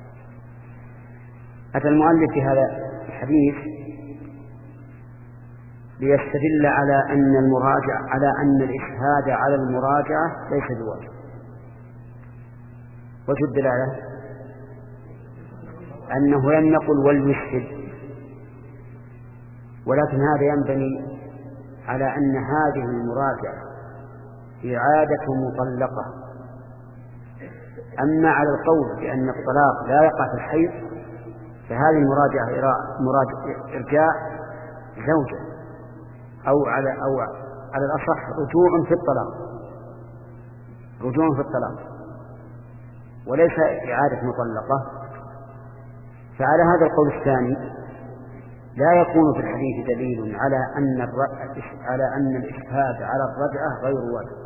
أتى المؤلف في هذا الحديث ليستدل على أن المراجعة على أن الإشهاد على المراجعة ليس بواجب. وجه الدلالة أنه لم يقل وليشهد، ولكن هذا ينبني على أن هذه المراجعة إعادة مطلقة. أما على القول بأن الطلاق لا يقع في الحيض فهذه المراجعة إرجاع زوجة، أو على أو على الأصح رجوع في الطلاق، رجوع في الطلاق وليس إعادة مطلقة. فعلى هذا القول الثاني لا يكون في الحديث دليل على أن على أن الإشهاد على الرجعة غير واجب،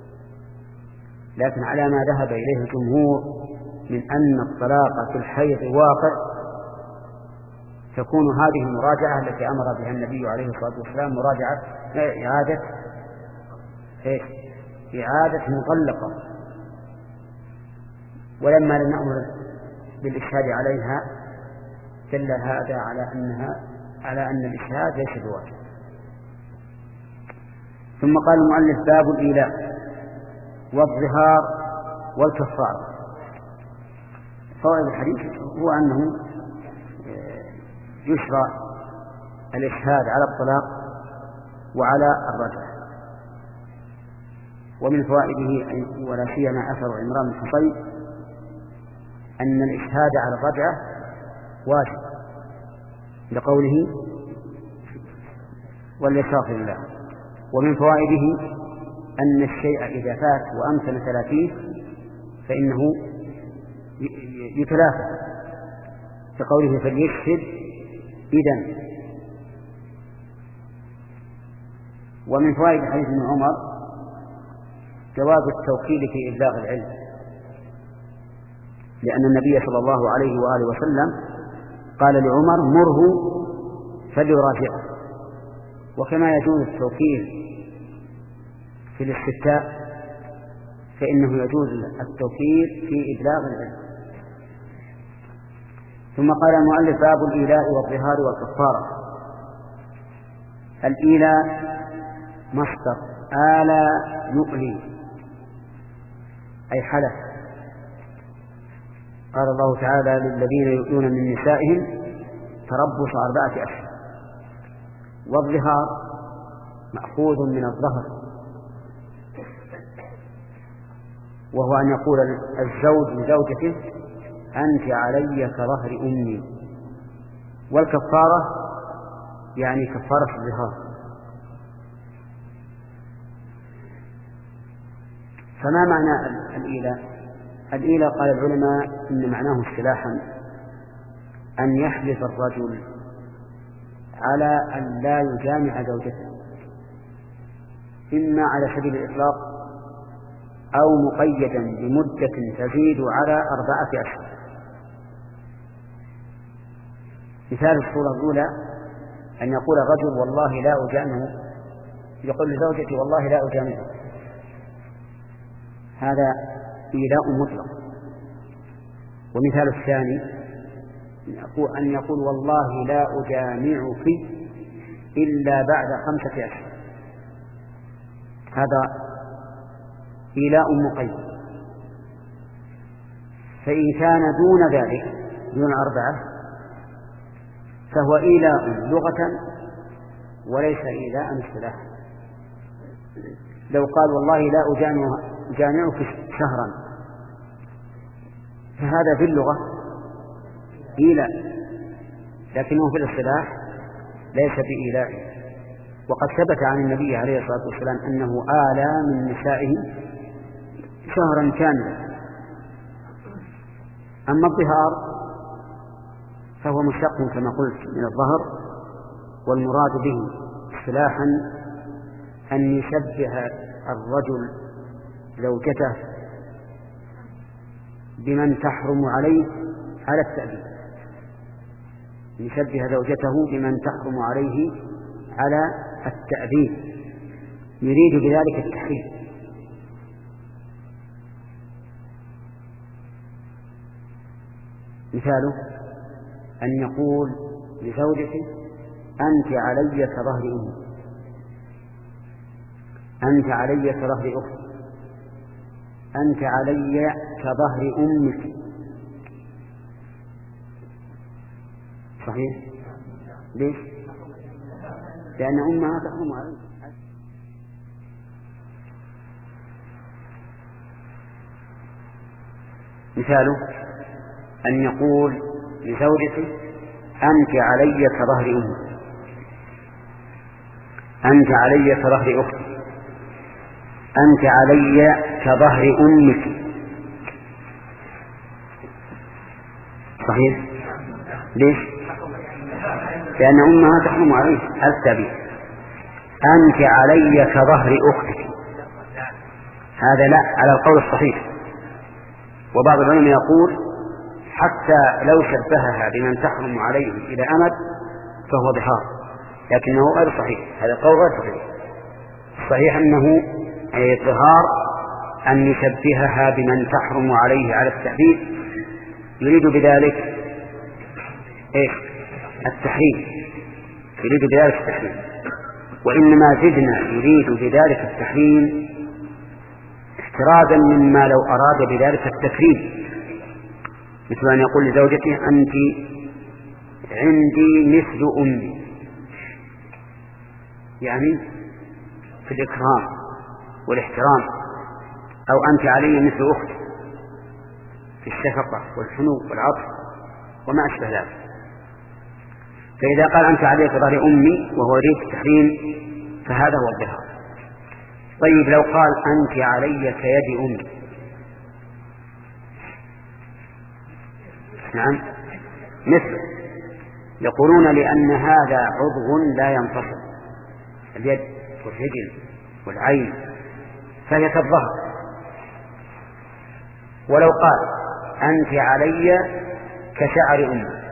لكن على ما ذهب إليه الجمهور من أن الطلاق في الحيض واقع، تكون هذه المراجعة التي أمر بها النبي عليه الصلاة والسلام مراجعة إعادة إيش؟ إعادة مطلقة. ولما لم نأمر بالإشهاد عليها دل هذا على أنها على أن الإشهاد ليس بواجب. ثم قال المؤلف باب الإيلاء والظهار والكفارة. فوائد الحديث هو أنه يشرع الإشهاد على الطلاق وعلى الرجعة. ومن فوائده ولا سيما أثر عمران بن حصين أن الإشهاد على الرجعة واجب لقوله وليستغفر الله. ومن فوائده أن الشيء إذا فات وأمكن تلافيه فإنه يتلافى كقوله فليشهد إذن. ومن فوائد حديث ابن عمر جواز التوكيل في إبلاغ العلم، لأن النبي صلى الله عليه وآله وسلم قال لعمر مره فليراجعه. وكما يجوز التوكيل في الاستفتاء فإنه يجوز التوكيل في إبلاغ العلم. ثم قال المؤلف باب الإيلاء والظهار والكفارة. الإيلاء مصدر آلى يؤلي أي حلف. قال الله تعالى للذين يؤلون من نسائهم تربص أربعة أشهر. والظهار مأخوذ من الظهر، وهو أن يقول الزوج لزوجته أنت علي كظهر أمي. والكفارة يعني كفارة الظهار. فما معنى الإيلاء؟ الإيلاء قال العلماء إن معناه اصطلاحا أن يحلف الرجل على أن لا يجامع زوجته، إما على سبيل الإطلاق أو مقيدا بمدة تزيد على أربعة أشهر. مثال الصورة الأولى أن يقول الرجل والله لا أجامع، يقول لزوجتي والله لا أجامعك، هذا إيلاء مطلق. ومثال الثاني أن يقول والله لا أجامعك إلا بعد خمسة أشهر، هذا إيلاء مقيد. فإن كان دون ذلك دون أربعة فهو إيلاء لغة وليس إيلاء اصطلاحا. لو قال والله لا أجامعك شهرا فهذا في اللغة إيلاء، لكنه في الاصطلاح ليس بإيلاء. وقد ثبت عن النبي عليه الصلاة والسلام أنه آلى من نسائه شهرا كاملا. أما الظهار فهو مشتق كما قلت من الظهر، والمراد به اصطلاحا أن يشبه الرجل زوجته بمن تحرم عليه على التأبيد، يشبه زوجته بمن تحرم عليه على التأبيد، يريد بذلك التحريم. مثاله أن يقول لزوجته أنت علي كظهر أمي، أنت علي كظهر أختي، أنت علي كظهر أمك. صحيح؟ ليش؟ لأن أمها تحرم عليه. مثاله أن يقول لزوجته أنت علي كظهر أمي، أنت علي كظهر أختي، أنت علي كظهر أمك. صحيح؟ ليش؟ لأن أمها تحرم عليه التأبيد. أنت علي كظهر أختك، هذا لا على القول الصحيح. وبعض العلماء يقول حتى لو شبهها بمن تحرم عليه إلى أمد فهو ظهار، لكنه غير صحيح، هذا القول غير صحيح. الصحيح أنه أي الظهار أن يشبهها بمن تحرم عليه على التأبيد، يريد بذلك إيه؟ التحريم، يريد بذلك التحريم. وإنما زدنا يريد بذلك التحريم احترازا مما لو أراد بذلك التكريم، مثل أن يقول لزوجته أنت عندي مثل أمي، يعني في الإكرام والاحترام، أو أنت علي مثل أختي في الشفقة والحنو والعطف وما أشبه ذلك. فإذا قال أنت علي كظهر أمي وهو يريد التحريم فهذا هو الظهار. طيب لو قال أنت علي كيد أمي، نعم مثل يقولون لأن هذا عضو لا ينفصل، اليد والرجل والعين، فهي كالظهر. ولو قال أنت علي كشعر أمي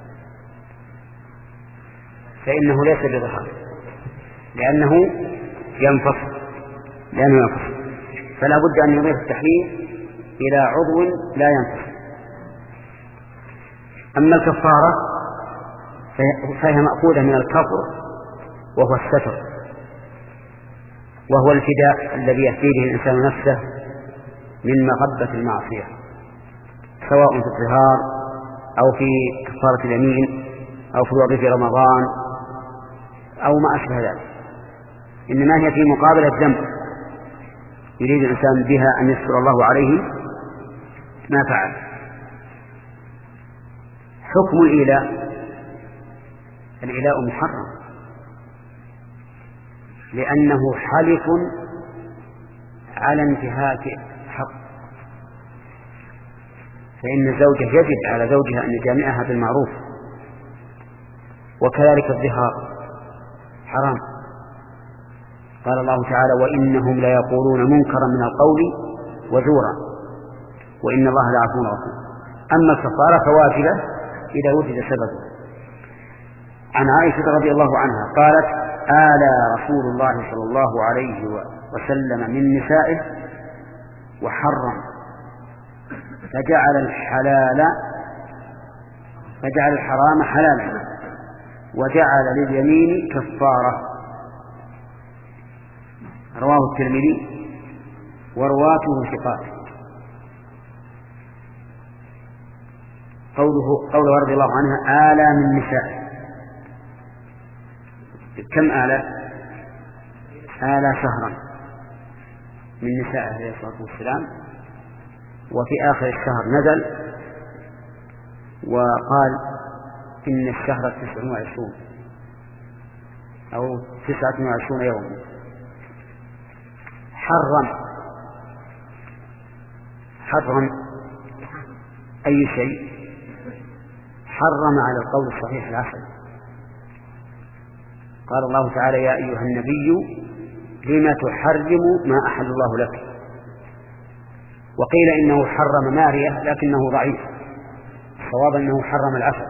فإنه ليس بظهر، لأنه ينفصل لأنه ينفصل فلا بد أن يضيف التحريم إلى عضو لا ينفصل. أما الكفارة فهي مأخوذة من الكفر وهو الستر، وهو الفداء الذي يفديه الإنسان نفسه من مغبة المعصية، سواء في الظهار أو في كفارة اليمين أو في الوضع في رمضان أو ما أشبه ذلك، إنما هي في مقابل الذنب يريد الإنسان بها أن يستر الله عليه ما فعل. حكم الإيلاء، الإيلاء محرم لأنه حلف على انتهاك حق، فإن الزوجة يجب على زوجها أن يجامعها بالمعروف، وكذلك الظهار حرام. قال الله تعالى وإنهم ليقولون منكرا من القول وزورا وإن الله لعفو غفور. أما الكفارة فواجبة إذا وجد سبب. عن عائشة رضي الله عنها قالت آلى رسول الله صلى الله عليه وسلم من نسائه وحرم فجعل الحلال فجعل الحرام حلالا وجعل لليمين كفارة. رواه الترمذي ورواته ثقات. قوله قوله رضي الله عنها آلى من نسائه، كم آلى؟ آلى شهرا من نسائه عليه الصلاة والسلام، وفي آخر الشهر نزل وقال إن الشهر تسع وعشرون أو تسعة وعشرون يوما. حرم حرم أي شيء؟ حرم على القول الصحيح العسل. قال الله تعالى: يا أيها النبي لم تحرم ما أحل الله لك. وقيل إنه حرم مارية لكنه ضعيف، الصواب أنه حرم العسل،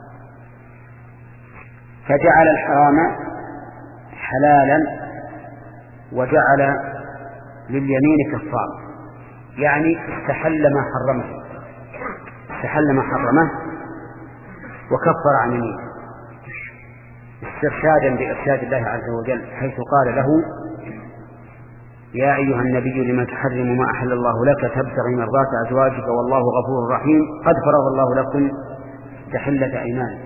فجعل الحرام حلالا وجعل لليمين كفارة، يعني استحل ما حرمه استحل ما حرمه وكفر عن يمينه استرشادا بإرشاد الله عز وجل، حيث قال له: يا أيها النبي لما تحرم ما أحل الله لك تبتغي مرضات أزواجك والله غفور رحيم قد فرض الله لكم تحلة أيمانكم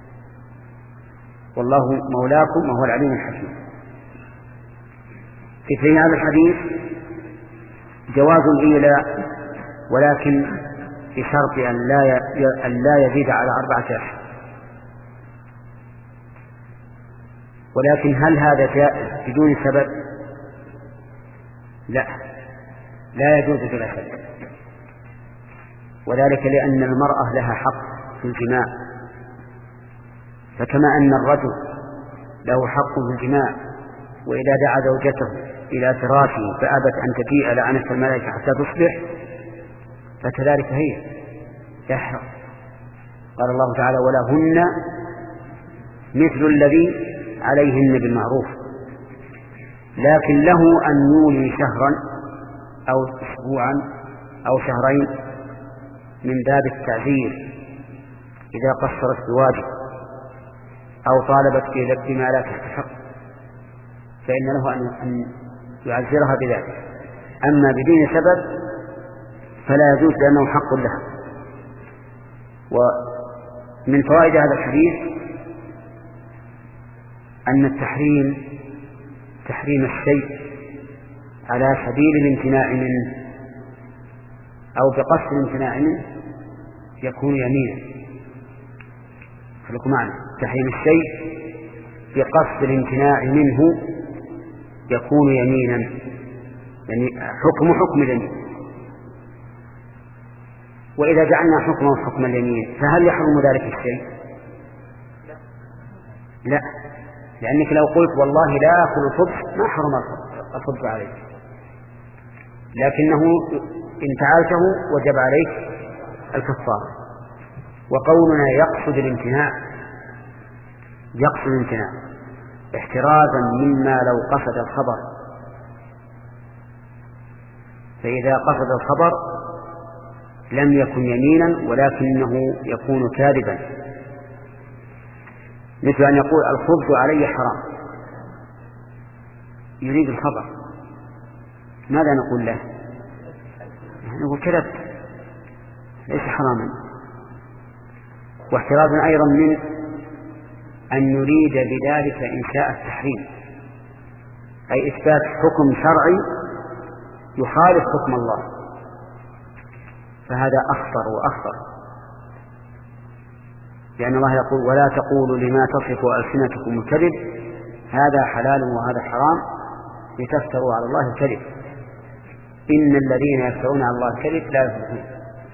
والله مولاكم وهو العليم الحكيم. في هذا الحديث جواز الإيلاء، ولكن بشرط أن لا أن لا يزيد على أربعة أشهر. ولكن هل هذا جائز بدون سبب؟ لا، لا يجوز بلا سبب، وذلك لأن المرأة لها حق في الجماع، فكما أن الرجل له حق في الجماع، وإذا دعا زوجته إلى فراشه فأبت أن تجيء لعنت الملائكة حتى تصبح، فكذلك هي تحرم. قال الله تعالى: ولهن مثل الذي عليهن بالمعروف، لكن له أن يولي شهرا أو أسبوعا أو شهرين من باب التعذير إذا قصرت بواجب أو طالبت بما لا تستحق، فإن له أن يعذرها بذلك. أما بدون سبب فلا يجوز لأنه حق لها. ومن فوائد هذا الحديث أن التحريم تحريم الشيء على سبيل الامتناع منه أو بقصد الامتناع منه يكون يمينا. خليكم معنا، تحريم الشيء بقصد الامتناع منه يكون يمينا، يعني حكم حكم اليمين. وإذا جعلنا حكمه حكم اليمين فهل يحرم ذلك الشيء؟ لا، لأنك لو قلت والله لا أكل الخبز ما حرم الخبز عليك، لكنه إن فعلته وجب عليك الكفارة. وقولنا يقصد الامتناع يقصد الامتناع احترازا مما لو قصد الخبر، فإذا قصد الخبر لم يكن يمينا ولكنه يكون كاذبا، مثل أن يقول الخبز علي حرام، يريد الخبر، ماذا نقول له؟ نقول كذبت ليس حراما. واحتراز أيضا من أن يريد بذلك إنشاء التحريم، أي إثبات حكم شرعي يخالف حكم الله، فهذا أخطر وأخطر، لأن الله يقول: ولا تقولوا لما تصف ألسنتكم الكذب هذا حلال وهذا حرام لتفتروا على الله الكذب إن الذين يفترون على الله الكذب لا يفلحون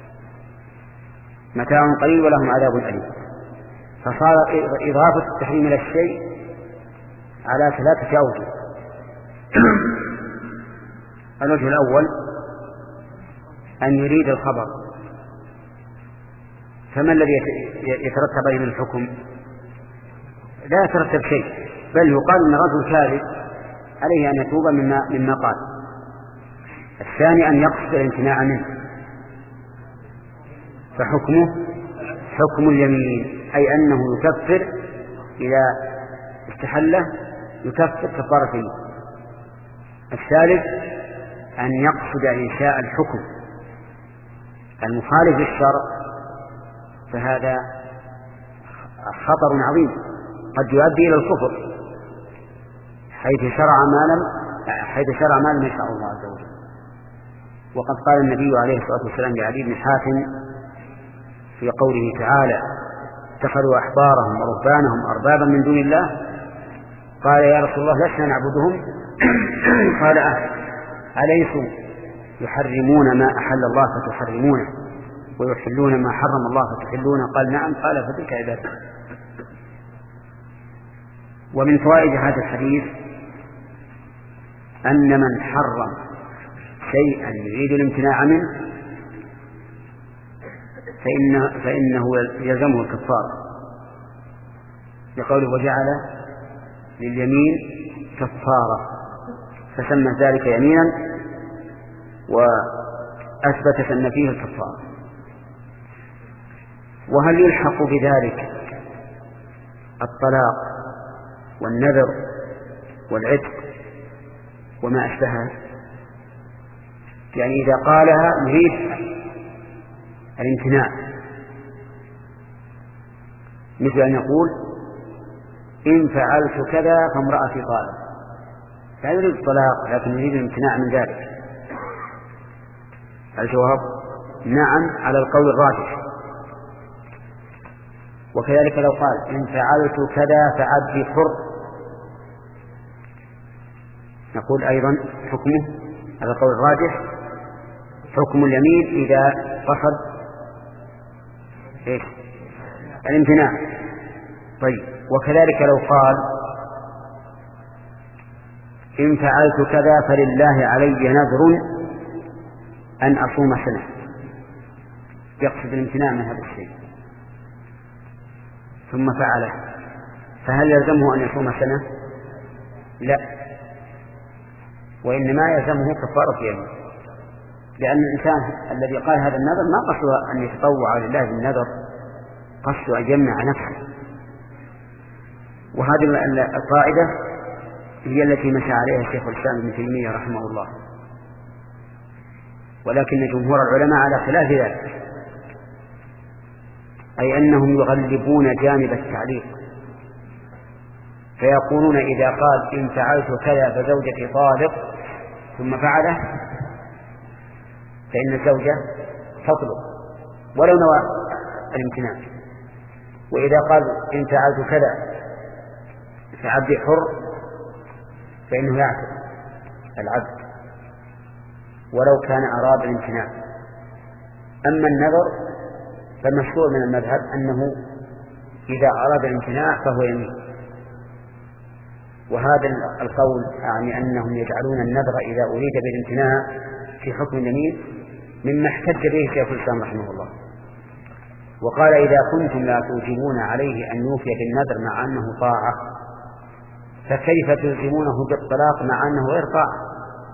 متاع قليل ولهم عذاب أليم. فصار إضافة التحريم إلى الشيء على ثلاثة أوجه. الوجه الأول أن يريد الخبر، فما الذي يترتب عليه من الحكم؟ لا يترتب شيء، بل يقال أن رجل كاذب عليه أن يتوب مما, مما قال. الثاني أن يقصد الامتناع منه، فحكمه حكم اليمين، أي أنه يكفر إذا استحله يكفر كفارة يمين. الثالث أن يقصد إنشاء الحكم المخالف للشرع، فهذا خطر عظيم قد يؤدي إلى الكفر حيث شرع ما لم حيث شرع ما لم يشاء الله عز وجل. وقد قال النبي عليه الصلاة والسلام لعلي بن حاتم في قوله تعالى: اتخذوا أحبارهم ورهبانهم أربابا من دون الله، قال: يا رسول الله لسنا نعبدهم. قال: أه أليسوا يحرمون ما أحل الله فتحرمونه ويحلون ما حرم الله فتحلونه؟ قال نعم. قال فتلك عبادة. ومن فوائد هذا الحديث أن من حرم شيئا يريد الامتناع منه فإنه, فإنه يلزمه الكفارة، لقوله وجعل لليمين كفارة، فسمى ذلك يمينا وأثبت أن فيه الكفارة. وهل يلحق بذلك الطلاق والنذر والعتق وما أشبهه؟ يعني إذا قالها يريد الامتناع، مثل أن يقول إن فعلت كذا فامرأتي طالق، لا يريد الطلاق لكن يريد الامتناع من ذلك. الجواب نعم على القول الراجح. وكذلك لو قال إن فعلت كذا فعبدي حر، نقول أيضا حكمه على القول الراجح حكم اليمين إذا قصد إيه؟ الامتناع. طيب وكذلك لو قال إن فعلت كذا فلله علي نذر أن أصوم سنة، يقصد الامتناع من هذا الشيء ثم فعله، فهل يلزمه أن يصوم سنة؟ لا، وإنما يلزمه كفارة يمين، لأن الإنسان الذي قال هذا النذر ما قصده أن يتطوع لله بالنذر، قصده أن يمنع نفسه. وهذه القاعدة هي التي مشى عليها الشيخ الإسلام ابن تيمية رحمه الله، ولكن جمهور العلماء على خلاف ذلك، أي أنهم يغلبون جانب التعليق، فيقولون إذا قال إن فعلت كذا فزوجتي طالق ثم فعله فإن الزوجة تطلق ولو نوى الامتناع، وإذا قال إن فعلت كذا فعبدي حر فإنه يعتق العبد ولو كان أراد الامتناع. أما النذر فالمشهور من المذهب أنه إذا أراد الامتناع فهو يمين، وهذا القول يعني أنهم يجعلون النذر إذا أريد بالامتناع في حكم اليمين مما احتج به شيخ الإسلام رحمه الله، وقال إذا كنتم لا توجبون عليه أن يوفي بالنذر مع أنه طاعة فكيف تلزمونه بالطلاق مع أنه غير طاعة؟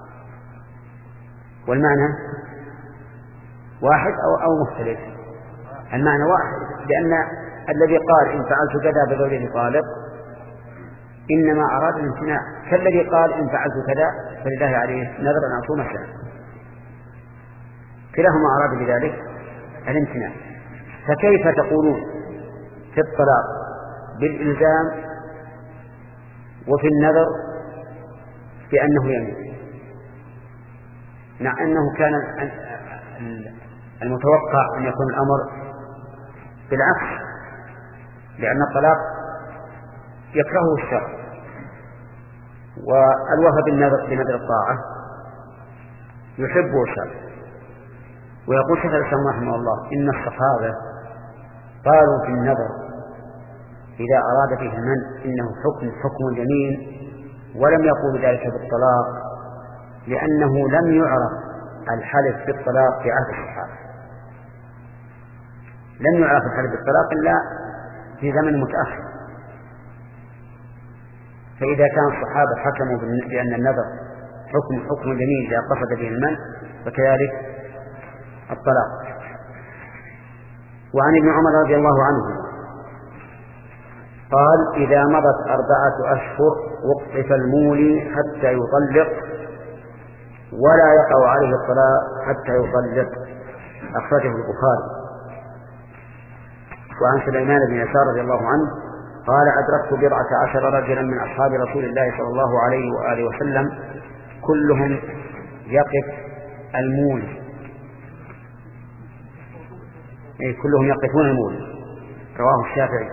والمعنى واحد أو, أو مختلف. المعنى واحد، لأن الذي قال إن فعلت كذا بزوجتي طالق إنما أراد الامتناع، كالذي قال إن فعلت كذا فلله عليه نذر أن أصوم سنة، كلاهما أراد بذلك الامتناع. فكيف تقولون في الطلاق بالإلزام وفي النذر بأنه يمين، مع أنه كان المتوقع أن يكون الأمر بالعكس، لأن الطلاق يكرهه الشرع، والوفى بالنذر بنذر الطاعة يحبه الشرع. ويقول شيخ الإسلام رحمه الله إن الصحابة قالوا في النذر إذا أراد فيه المنع إنه حكم حكم اليمين، ولم يقولوا ذلك بالطلاق لأنه لم يعرف الحلف بالطلاق في عهد الصحابة، لم يعرف الحلف بالطلاق إلا في زمن متأخر. فإذا كان الصحابة حكموا بأن النذر حكم حكم اليمين إذا قصد به المنع فكذلك الطلاق. وعن ابن عمر رضي الله عنه قال إذا مضت أربعة أشهر وقف المولي حتى يطلق ولا يقع عليه الطلاق حتى يطلق، أخرجه البخاري. وعن سليمان بن يسار رضي الله عنه قال أدركت بضعة عشر رجلا من أصحاب رسول الله صلى الله عليه وآله وسلم كلهم يقف المولي، أي كلهم يقفون المولي، رواه الشافعي.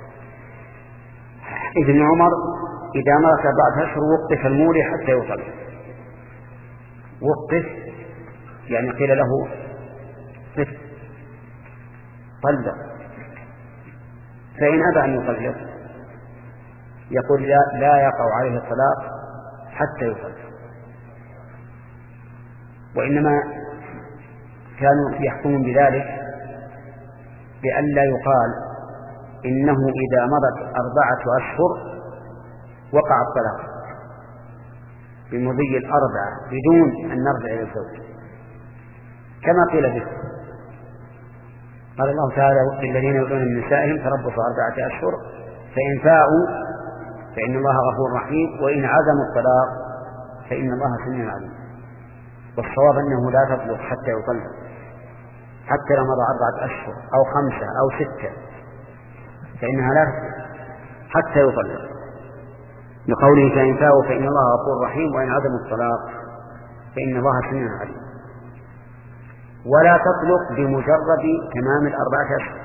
ابن عمر إذا مرت أربعة أشهر وقف المولي حتى يطلق، وقف يعني قيل له فت طلق، فإن أبى أن يطلق يقول لا, لا يقع عليه الطلاق حتى يطلق. وإنما كانوا يحكمون بذلك لئلا يقال إنه إذا مضت أربعة أشهر وقع الطلاق بمضي الأربعة بدون أن نرجع إلى الزوج، كما قيل به. قال الله تعالى للذين يؤلون من نسائهم تربص أربعة أشهر فإن فاءوا فإن الله غفور رحيم وإن عزموا الطلاق فإن الله سميع عليم. والصواب أنه لا تطلق حتى يطلق، حتى لو مضى أربعة أشهر أو خمسة أو ستة فإنها لا تطلق حتى يطلق، لقوله فإن فاءوا فإن الله غفور رحيم وإن عزموا الطلاق فإن الله سميع عليم. ولا تطلق بمجرد تمام الأربعة أشهر.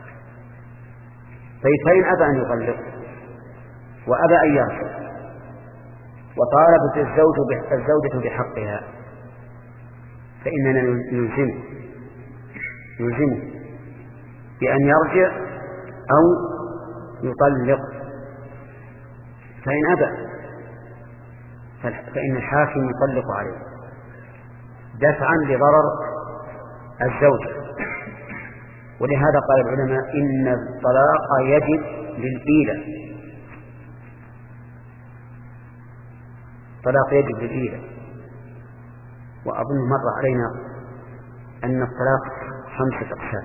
فإن أبى أن يطلق وأبى أن يرجع وطالبت الزوجة بحقها فإننا نلزمه نلزمه بأن يرجع أو يطلق. فإن أبى فإن الحاكم يطلق عليه دفعا لضرر الزوجة. ولهذا قال العلماء إن الطلاق يجب للإيلة، الطلاق يجب للإيلة. وأظن مر علينا أن الطلاق خمسة أقسام: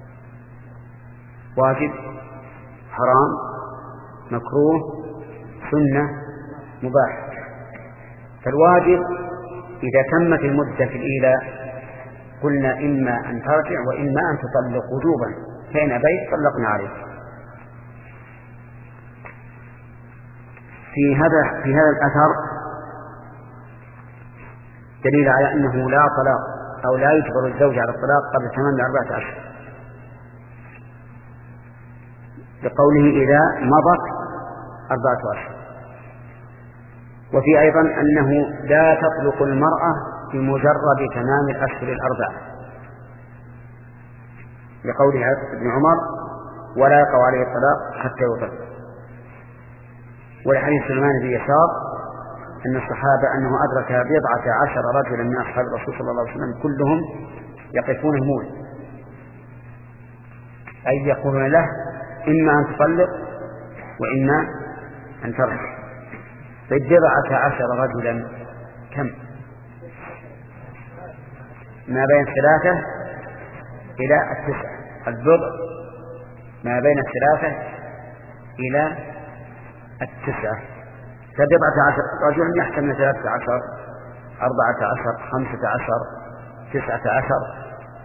واجب، حرام، مكروه، سنة، مباح. فالواجب إذا تمت المدة في الإيلاء قلنا إما أن ترجع وإما أن تطلق وجوبا، فإن أبيت طلقنا عليك. في هذا في هذا الأثر دليل على أنه لا طلاق أو لا يجبر الزوج على الطلاق قبل تمام أربعة أشهر، بقوله إذا مضت أربعة أشهر. وفي أيضا أنه لا تطلق المرأة بمجرد تمام الأشهر الأربعة، لقول ابن عمر ولا يقع عليه الطلاق حتى يطلق. ولحديث سلمان بن يسار أن الصحابة أنه أدرك بضعة عشر رجلا من أصحاب الرسول صلى الله عليه وسلم كلهم يقفون المول، أي يقولون له إما أن تطلق وإما أن ترجع. فبضعة عشر رجلا كم؟ ما بين الثلاثة إلى التسعة، البضع ما بين الثلاثة إلى التسعة. فبضعة عشر رجل يحتمل ثلاثة عشر، أربعة عشر، خمسة عشر، تسعة عشر.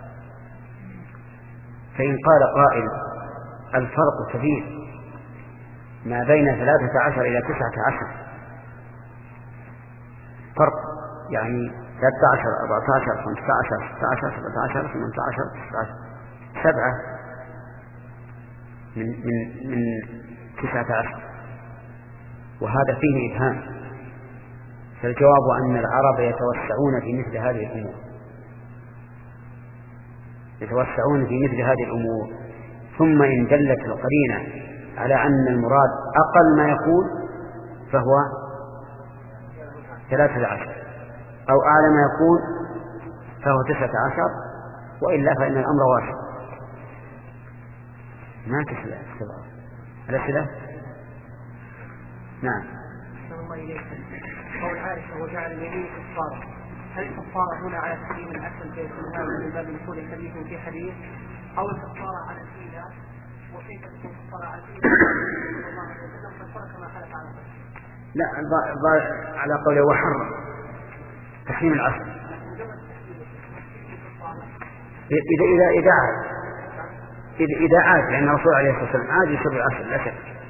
فإن قال قائل الفرق كبير ما بين ثلاثة عشر إلى تسعة عشر، فرق يعني ثلاثة عشر، أربعة عشر، خمسة عشر، ستة عشر، سبعة عشر، ثمانية عشر، تسعة عشر، سبعة من من من تسعة عشر، وهذا فيه إبهام. فالجواب أن العرب يتوسعون في مثل هذه الأمور، يتوسعون في مثل هذه الأمور. ثم إن دلت القرينة على أن المراد أقل ما يكون فهو ثلاثة عشر، أو أعلى ما يكون فهو تسعة عشر، وإلا فإن الأمر واسع. ما تسلع الأسئلة. نعم. قول عائشة وجعل اليمين كفارة، هل الكفارة هنا على تحريم الأكل فيكون هذا من باب دخول حديث في حديث، أو الكفارة على الإيلاء؟ وكيف تكون الكفارة على الإيلاء؟ كما حدث على لا على قوله وحرم تحريم العسل إذا إذا إذا عاد إذا إذا عاد لأن الرسول عليه الصلاة والسلام عاد يشرب العسل لا شك.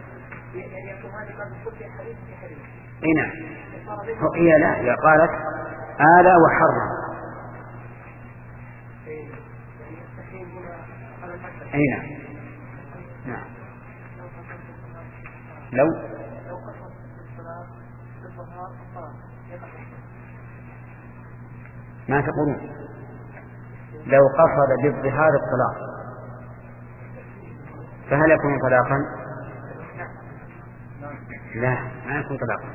أي نعم. هي لا هي قالت آل وحرم. أي نعم. نعم. لو ما تقولون لو قصد بالظهار الطلاق فهل يكون طلاقا؟ لا، ما يكون طلاقا،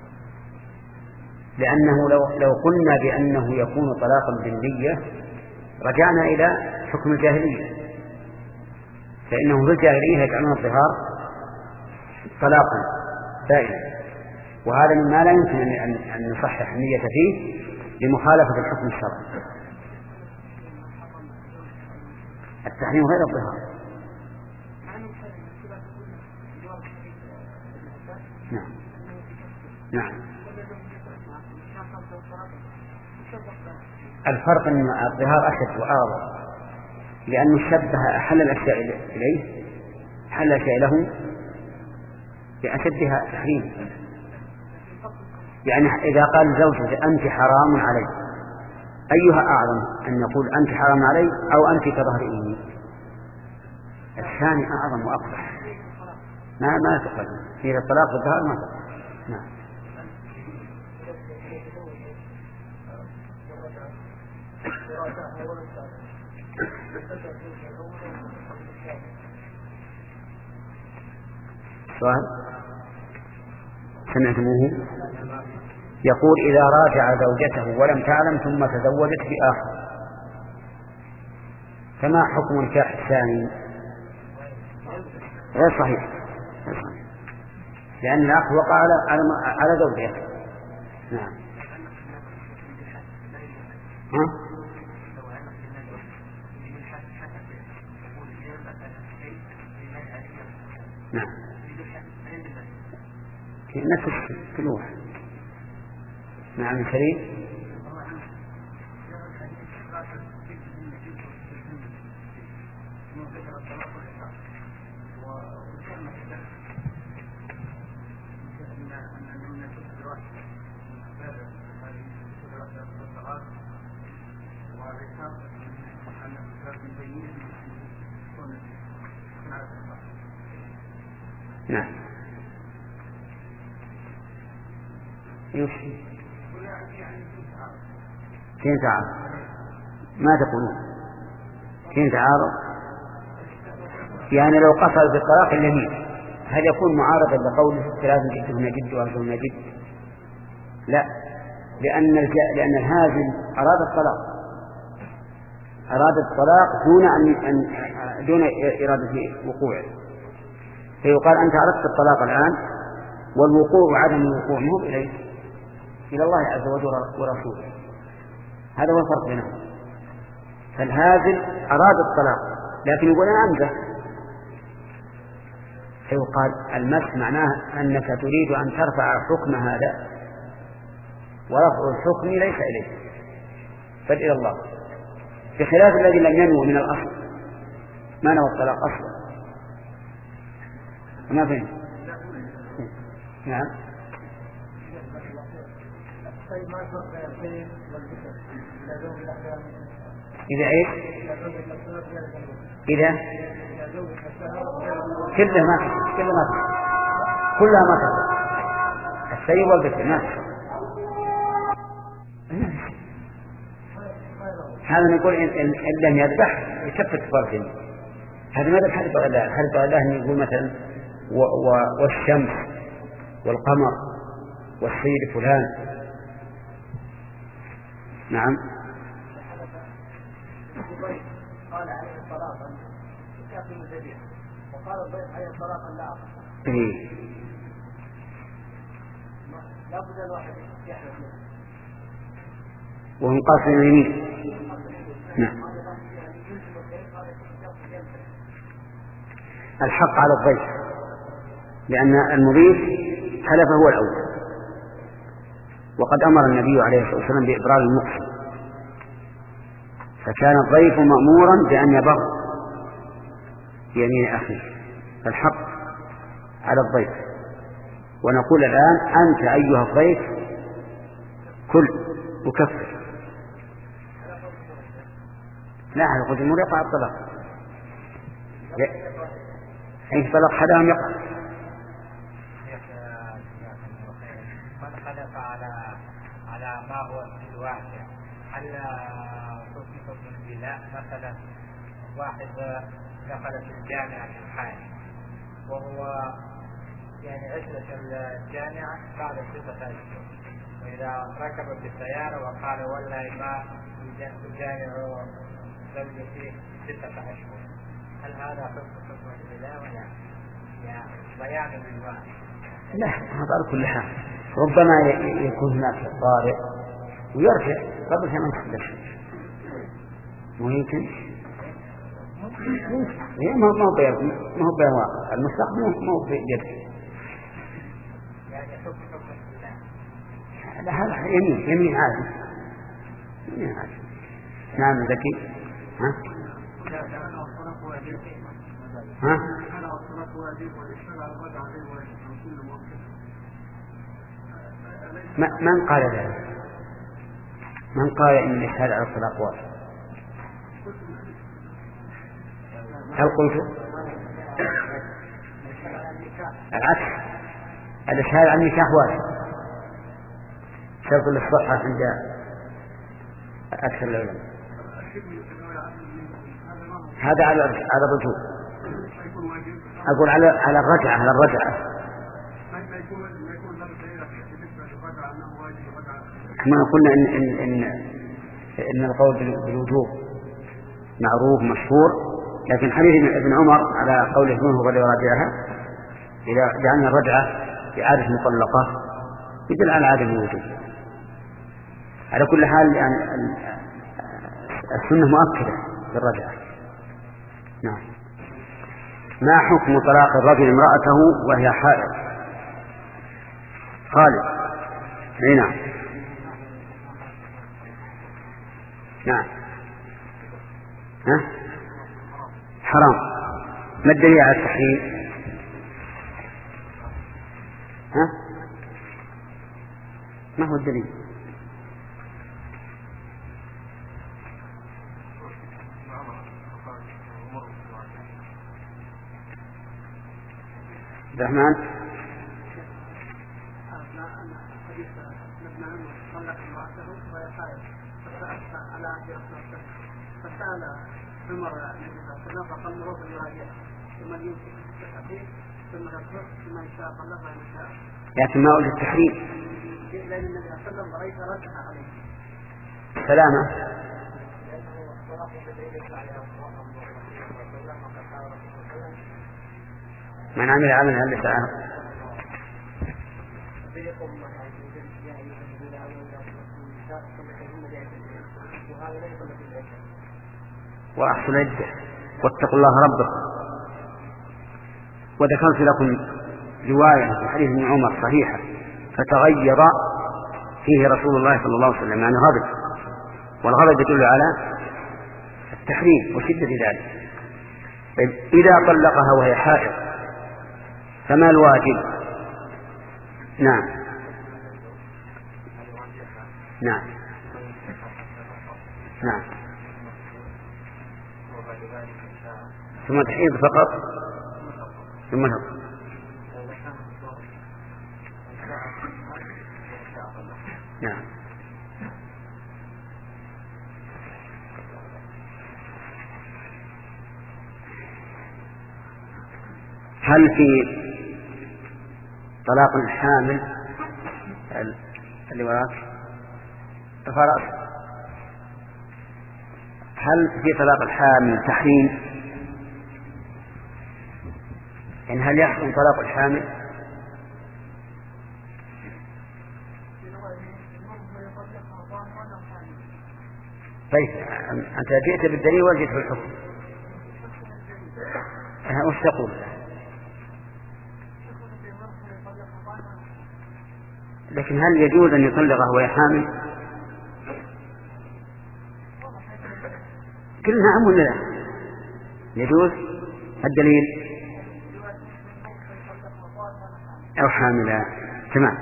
لأنه لو, لو قلنا بأنه يكون طلاقا بالنية رجعنا إلى حكم الجاهلية، فإنه في الجاهلية يجعلون الظهار طلاقا دائما، وهذا مما لا يمكن أن نصحح النية فيه لمخالفة الحكم الشرعي. التحريم غير الظهار. نعم نعم. الفرق أن الظهار أشد وأعظم، لأنه شبه أحل الأشياء إليه حل الأشياء له بأشدها تحريم. يعني إذا قال زوجته أنت حرام علي، أيها أعظم، أن يقول أنت حرام علي أو أنت كظهر إني؟ الثاني أعظم وأقبح، ما ما تقدم في الطلاق والظهار ما تقدم. نعم. سؤال سمعتموه يقول إذا راجع زوجته ولم تعلم ثم تزوجت بآخر فما حكم النكاح الثاني؟ غير صحيح، لأن العقد وقع على على زوجته. نعم. ها؟ نعم. نفس كل واحد. نعم شريف. نعم. يمشي. كين تعارض؟ ما تقولون كين تعارض؟ يعني لو قصد بالطلاق اليمين هل يكون معارضا لقوله ثلاث جدهن جد وأرجلهن جد؟ لا، لأن الجاء لأن الهازل أراد الطلاق أراد الطلاق دون أن أن دون إرادة وقوعه، فيقال أنت أردت الطلاق الآن والوقوع وعدم الوقوع مو إليه إلى الله عز وجل ورسوله، هذا هو الفرق بينهم. فالهازل أراد الطلاق لكن يقول أنا أمزح، فيقال المسح معناه أنك تريد أن ترفع حكم هذا ورفع الحكم ليس إليه بل إلى الله، بخلاف الذي لم ينوي من الأصل ما نوى الطلاق أصلا. ما فهم؟ نعم. إذا إيه؟ إذا كلها ما تحصل كلها ما تحصل كلها ما تحصل السيد والبكر ما تحصل. هذا نقول إن لم يذبح يكفر فرجين، هذا ماذا الحديث قال الله؟ الحديث قال الله يقول مثلا و و والشمس والقمر والسيد فلان. نعم. قال عليه طلاقا كافي مزيد وقال الضيف عليه طلاقا لا أقصى. إيه. لا بد الواحد يحلف وهم قاصدين اليمين. نعم. الحق على الضيف لأن المضيف حلف هو الأول، وقد أمر النبي عليه الصلاة والسلام بإبرار المقسم، فكان الضيف مأمورا بأن يبر يمين أخيه، فالحق على الضيف. ونقول الآن أنت أيها الضيف كل مكفر. لا على قدر المر يقع الطلاق، حيث طلق حدهم يقع. من خلف على على ما هو في الواقع هل حكم حكم الإله. مثلا واحد دخل في الجامعة الحالي وهو يعني عشرة الجامعة قال ستة أشهر، وإذا ركب بالسيارة وقال والله ما الجامعة زوجة فيه ستة أشهر، هل هذا حكم حكم الإله ولا يعني بيان للواحد؟ لا، هذا كل حال ربما يكون هناك طارئ ويرجع قبل ما يحدث، ممكن هي ما هو بيان ما هو بيان واقع، المستقبل ما هو بيد يعني حكم حكم الإله. هذا يمين يمين عادي يمين عادي. نعم ذكي. ها ها من قال ذلك؟ من قال إن الإشهاد على الطلاق واجب؟ هل قلت العكس؟ الإشهاد على النكاح واجب شرط للصحة عند أكثر العلماء. هذا على على الرجوع، أقول على على الرجعة على الرجعة كما قلنا إن إن إن, إن القول بالوجوب معروف مشهور، لكن حديث ابن عمر على قوله منه قد يراجعها إذا جعلنا الرجعة إعادة مطلقة يدل على عدم الوجوب. على كل حال يعني السنة مؤكدة بالرجعة. نعم. ما حكم طلاق الرجل امرأته وهي حائض؟ خالد. اي نعم. نعم. ها؟ حرام. ما الدليل على التحريم؟ ها؟ ما هو الدليل؟ الرحمن. فسأل عمر فقال له يراجع ثم يمسك الحديث ثم يصرف ثم إن شاء الله ما يشاء. لكن ما قلت التحريم. لأن النبي صلى الله عليه وسلم رأيت رجع عليه. سلامة. من عمل عملا هل سعى وأحسن عدة واتقوا الله ربكم. وذكرت لكم رواية في حديث ابن عمر صحيحة فتغير فيه رسول الله صلى الله عليه وسلم يعني غضب، والغضب يدل على التحريم وشدة ذلك. إذا طلقها وهي حائض فما الواجب؟ نعم نعم نعم. ثم تحيض فقط ثم تطلق. نعم. هل في طلاق الحامل اللي وراك فرأس هل في طلاق الحامل تحريم؟ يعني هل يحرم طلاق الحامل؟ طيب أنت جئت بالدليل وجئت بالحكم، وش تقول؟ لكن هل يجوز أن يطلقه وهي حامل؟ كل نعم ولا لا؟ يجوز. الدليل أو حاملة. تمام.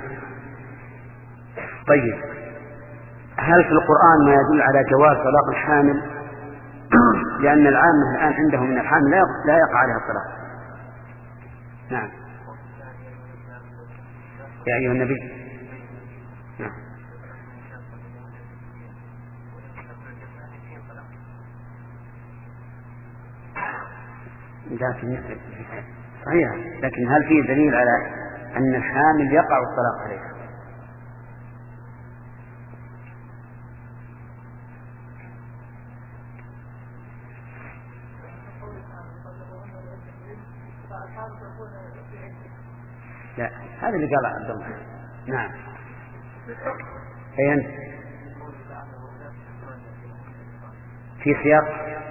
طيب هل في القرآن ما يدل على جواز طلاق الحامل؟ لأن العامة الآن عندهم من الحامل لا يقع عليها الطلاق. نعم. يا أيها النبي. نعم. لكن صحيح، لكن هل فيه دليل على أن الحامل يقع الطلاق عليها؟ لا، هذا اللي قال عبد الله. نعم. أي أنت في سياق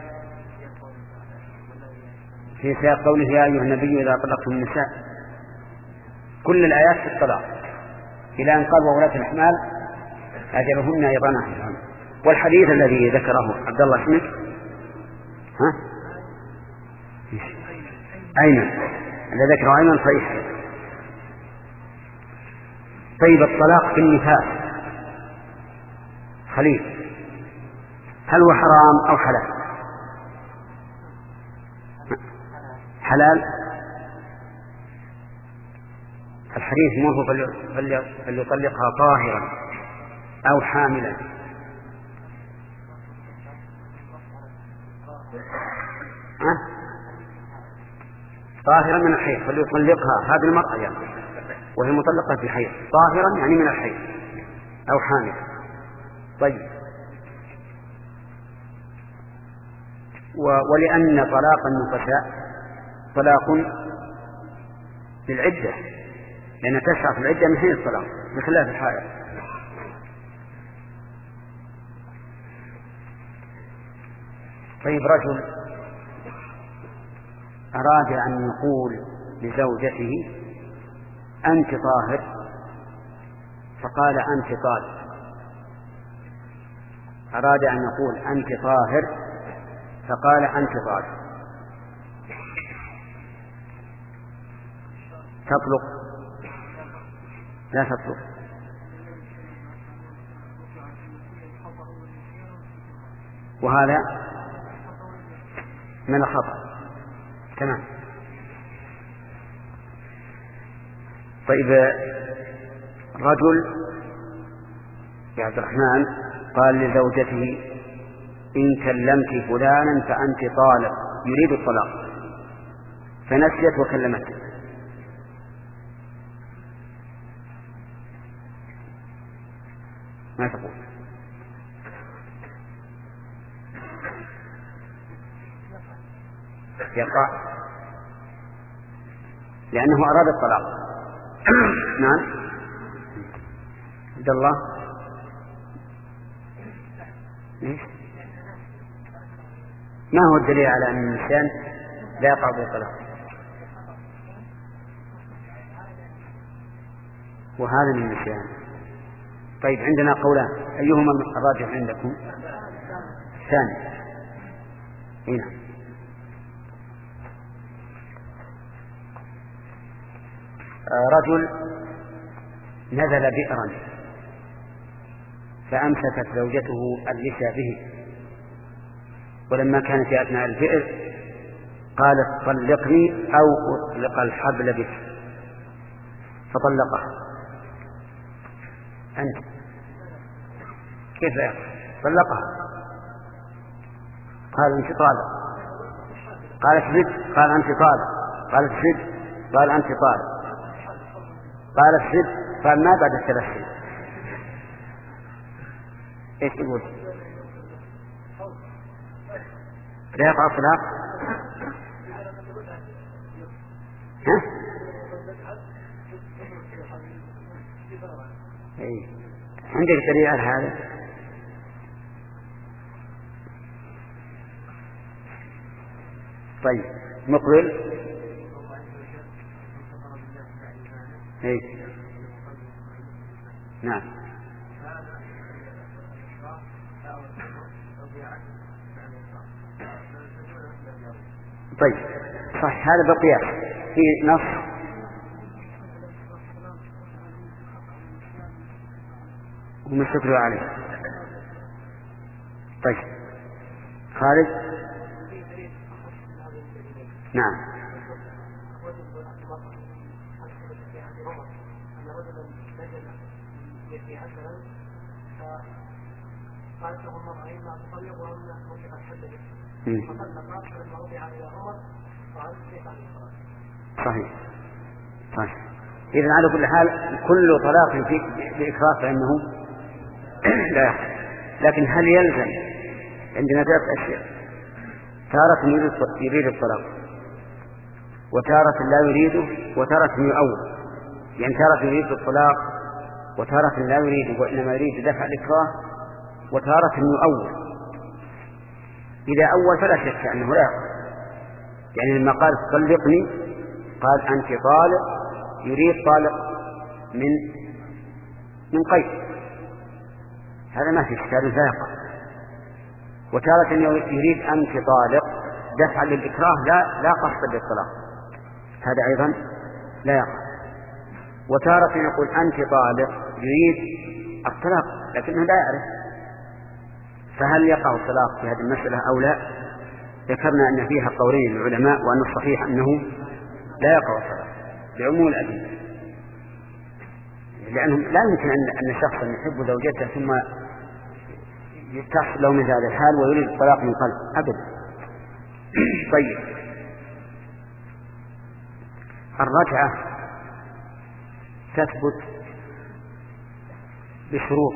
في سياق قوله يا أيها النبي إذا طلقتم النساء، كل الآيات في الطلاق إلى أن قال وولاة الأحمال أجلهن أيضا أحمال. والحديث الذي ذكره عبد الله اسمك ها أيمن، الذي ذكره أيمن صحيح. طيب الطلاق في النفاس خليل، هل هو حرام أو حلال؟ حلال. الحديث منه فليطلقها طاهرا أو حاملا. أه؟ طاهرا من الحيض فليطلقها هذه المرأة يعني، وهي مطلقة في الحيض، طاهرا يعني من الحيض أو حاملا. طيب، ولأن طلاق النفساء طلاق للعدة، لأن تشرع في العدة من حين الطلاق بخلاف الحائض. طيب، رجل أراد أن يقول لزوجته أنت طاهر فقال أنت طالق، أراد أن يقول أنت طاهر فقال أنت طالق، تطلق؟ لا تطلق. وهذا من الخطأ. تمام. طيب، رجل يا عبد الرحمن قال لزوجته إن كلمت فلانا فأنت طالق، يريد الطلاق، فنسيت وكلمته، ما تقول؟ يقع لأنه أراد الطلاق. نعم. عبد الله ليش؟ ما هو الدليل على أن الإنسان لا يقع بالطلاق؟ وهذا من النسيان. طيب، عندنا قولان، أيهما الراجح عندكم؟ الثاني. هنا رجل نزل بئرا فأمسكت زوجته اللسى به، ولما كانت في أثناء البئر قالت طلقني أو أطلق الحبل بك، فطلقها. أنت كيف طلقها؟ قال أنت طالق، قالت زد، قال أنت طالق، قالت زد، قال أنت طالق، قالت زد، قال ما بعد الثلاثين. ايش تقول؟ لا يقع الطلاق؟ ها؟ ايه، عندك دليل على هذا؟ طيب، مقبل. ايه، نعم. طيب، صح، هذا بالقياس في نص ومن شكره عليه. طيب، خالد. نعم. قالت له المرأة إما تطلق وإما تطلق الحد به، فطلق. فلما رجع إلى عمر صحيح صحيح. إذن على كل حال كل طلاق في بإكراه فإنه لا يحصل. لكن هل يلزم؟ عندنا ثلاث أشياء: تارة يريد الطلاق، وتارة لا يريده، وتارة يؤول. يعني تارة يريد الطلاق، وتارة لا يريده وإنما يريد دفع الإكراه، وتارة يؤول. إذا أول فلا شك أنه لا يقع. يعني لما قال طلقني قال أنت طالق، يريد طالق من من قيد، هذا ما في إشكال لا يقع. وتارة يريد أنت طالق دفعا للإكراه لا لا قصد للطلاق، هذا أيضا لا يقع. وتارة يقول أنت طالق يريد الطلاق لكنه لا يعرف، فهل يقع الطلاق في هذه المسألة أو لا؟ ذكرنا أن فيها قولين العلماء، وأن الصحيح أنه لا يقع الطلاق بعموم الأدلة، لأنه لا يمكن أن شخصا يحب زوجته ثم يتحصل له من هذا الحال ويريد الطلاق من قلب أبدا. طيب، الرجعة تثبت بشروط.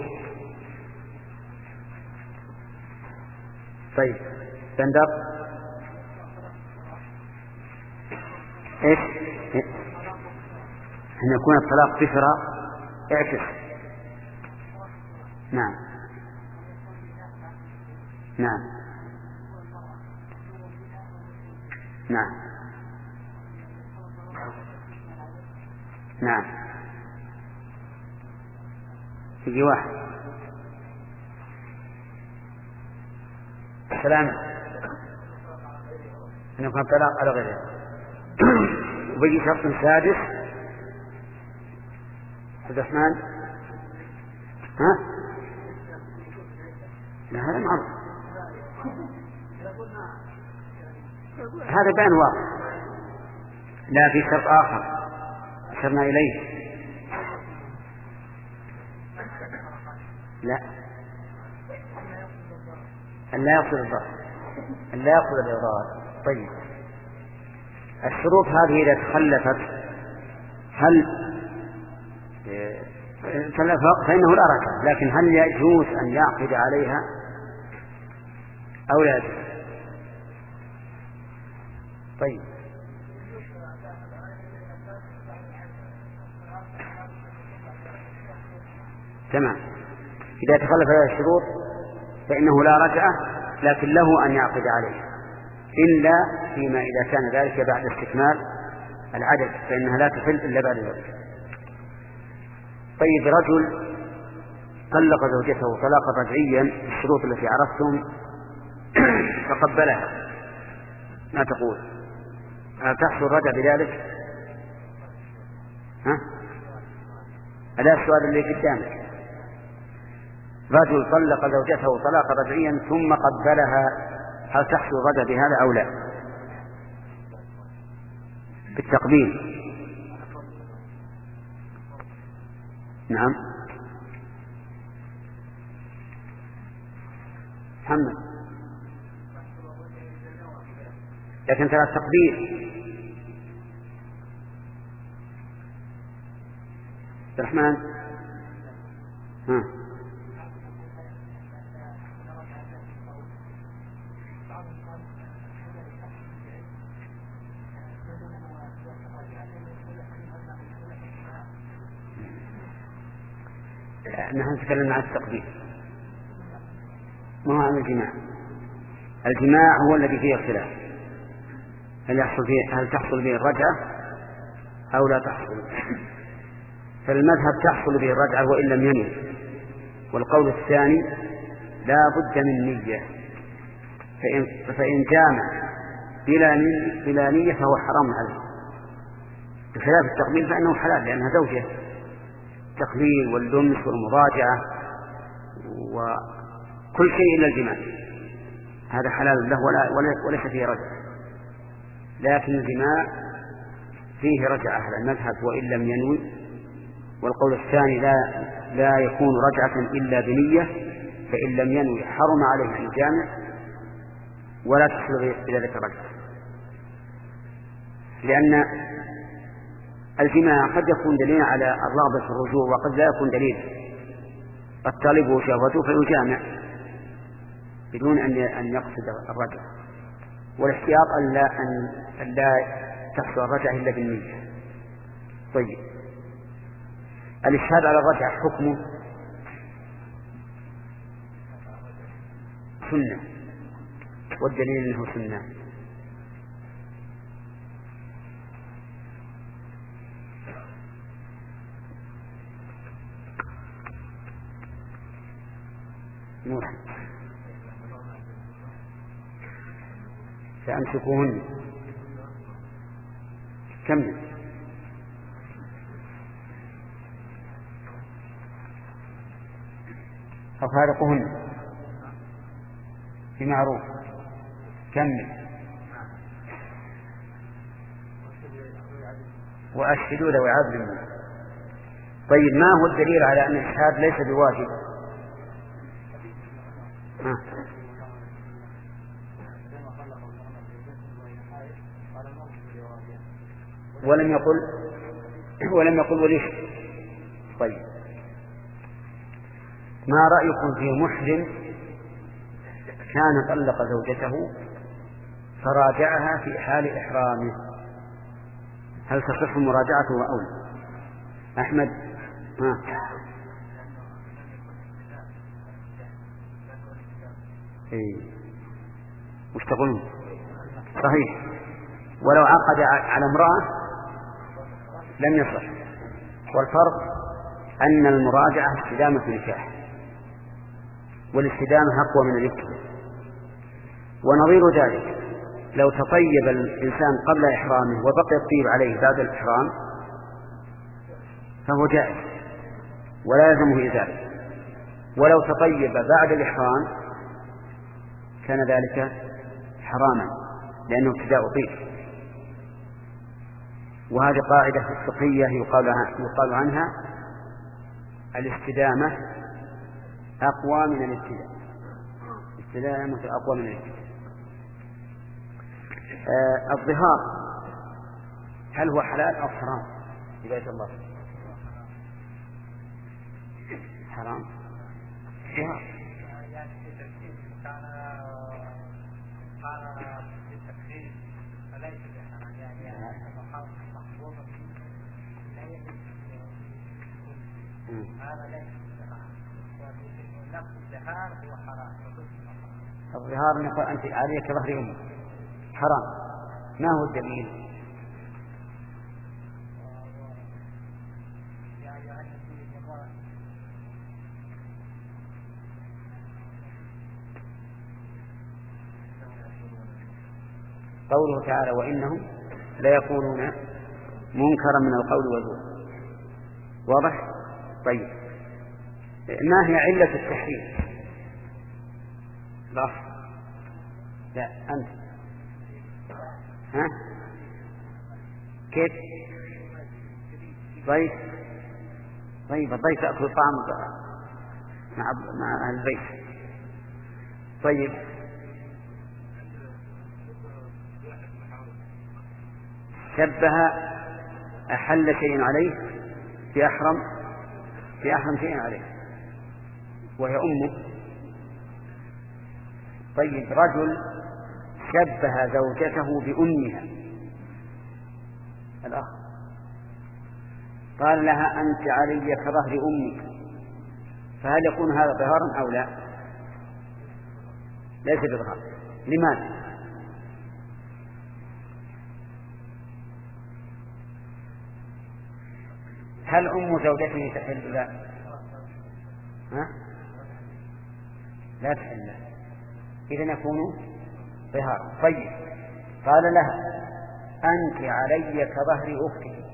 طيب بندر ايش؟ أن يكون الطلاق بفراق اعكس. نعم نعم نعم نعم يجي واحد سلام أن يكون الطلاق على غيره، وبيجي شخص سادس. عبد الرحمن ها؟ لا هذا معروف، هذا بيان واضح. لا في شرط آخر أشرنا إليه، لا أن لا يقصد الضرر، أن لا يقصد الإضرار. طيب، الشروط هذه إذا تخلفت هل فإنه لا رجعة، لكن هل يجوز أن يعقد عليها أو لا يجوز؟ طيب، تمام. إذا تخلف هذه الشروط فإنه لا رجعة، لكن له أن يعقد عليها، إلا فيما إذا كان ذلك بعد استكمال العدد، فإنها لا تحل إلا بعد ذلك. طيب، رجل طلق زوجته طلاقا رجعيا بالشروط التي عرفتم فقبلها، ما تقول؟ هل تحصل رجع بذلك؟ ها؟ هذا السؤال اللي قدامك. رجل طلق زوجته طلاقا رجعيا ثم قبلها، هل تحصل رجع بهذا أو لا؟ بالتقبيل. نعم محمد، لكن ترى التقبيل. عبد الرحمن ها نحن نتكلم عن التقبيل، ما هو عن الجماع. الجماع هو الذي فيه اختلاف، هل يحصل فيه هل تحصل به الرجعة أو لا تحصل. فالمذهب تحصل به الرجعة وإن لم ينوي، والقول الثاني لا بد من نية، فإن, فإن جامع بلا نية فهو حرام عليه، بخلاف التقبيل فإنه حلال لأنها زوجة. التقبيل واللمس والمضاجعة وكل شيء إلا الجماع هذا حلال له ولا وليس فيه رجعة، لكن الجماع فيه رجعة على المذهب وإن لم ينوي. والقول الثاني لا لا يكون رجعة إلا بنية، فإن لم ينوي حرم عليه الجامع ولا تحصل بذلك رجعة. لأن الجماع قد يكون دليلا على الرغبة في الرجوع وقد لا يكون دليلا، قد طلبه شهوته فيجامع بدون أن يقصد الرجع، والاحتياط أن لا, أن لا تحصل الرجع إلا بالنية. طيب الإشهاد على الرجع حكمه سنة، والدليل أنه سنة. موسى فأمسكوهن كمل أو فارقهن بمعروف كمل وأشهدوا ذوي عدل منكم. طيب ما هو الدليل على أن الإشهاد ليس بواجب؟ ها. ولم يقل ولم يقل وليش. طيب ما رأيكم في محرم كان طلق زوجته فراجعها في حال إحرامه، هل تصح مراجعته أو لا؟ أحمد ها. إيه. وش تقولون؟ صحيح، ولو عقد على امرأة لم يصح، والفرق أن المراجعة استدامة النكاح، والاستدامة أقوى من الابتداء. ونظير ذلك لو تطيب الإنسان قبل إحرامه وبقي الطيب عليه بعد الإحرام فهو جائز ولا يلزمه إزالة، ولو تطيب بعد الإحرام كان ذلك حراما لأنه ابتداء طيب. وهذه قاعدة فقهية يقال يقال عنها الاستدامة أقوى من الابتداء، الاستدامة أقوى من الابتداء. آه الظهار هل هو حلال أو حرام؟ هداية الله حرام ظهار. الظهار نقول أنت عليك ظهر أمك حرام، ما هو الدليل؟ قوله تعالى وإنهم لا يقولون منكرا من القول والزور. واضح؟ طيب ما هي علة التحريم؟ لا لا أنت ها كيف؟ ضيف طيب الضيف يأكل طعام مع مع البيت. طيب شبه أحل شيء عليه في أحرم في أحرم شيء عليه وهي أمه. طيب رجل شبه زوجته بأمها الأخ قال لها أنت علي كظهر أمك، فهل يكون هذا ظهارا أو لا؟ ليس بظهار. لماذا؟ هل أم زوجته تحل لا؟ ها؟ لا تحل لا. إذن يكون ظهار. طيب قال لها أنت علي كظهر أختك،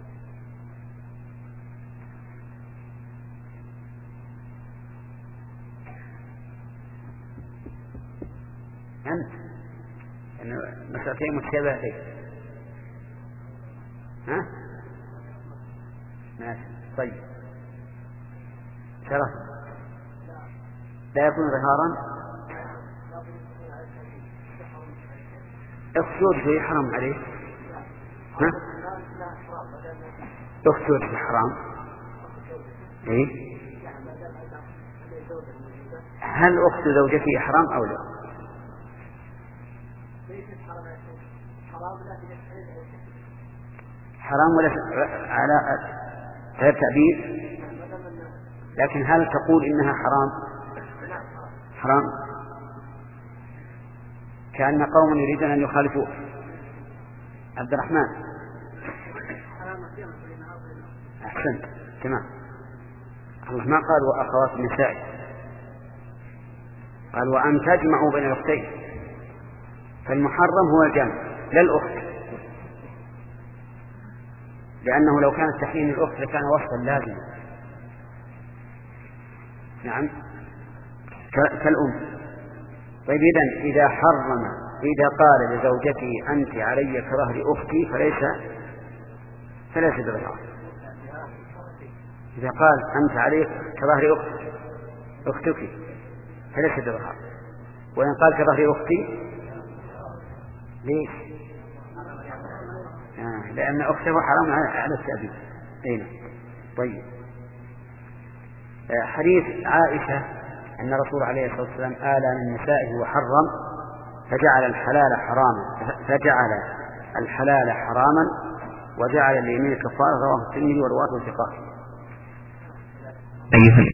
أنت يعني مسألتين متشابهتين. ها؟ ماشي. طيب شرف لا يكون ظهارا. الصوت في حرم عليه ها؟ أخت زوجتي حرام. إيه؟ هل أخت زوجتي حرام أو لا؟ حرام ولا على غير تعبير، لكن هل تقول إنها حرام؟ حرام كأن قوم يريدون أن يخالفوا. عبد الرحمن أحسنت تمام. الله ما قال وأخوات النساء، قال وأن تجمعوا بين الأختين، فالمحرم هو الجمع لا الأخت، لأنه لو كان التحريم الأخت لكان وصفا لازما. نعم كالأم. طيب إذن إذا حرم، إذا قال لزوجته أنت علي كظهر أختي فليس فليس بظهر. إذا قال أنت علي كظهر أختك أختك فليس بظهر، وإن قال كظهر أختي ليش؟ آه لأن أخته حرام على التأبيد. أين؟ طيب آه حديث عائشة أن الرسول عليه الصلاة والسلام آلى من نسائه وحرم فجعل الحلال حراما، فجعل الحلال حراما وجعل اليمين كفارة، رواه الترمذي ورواته ثقات. أيها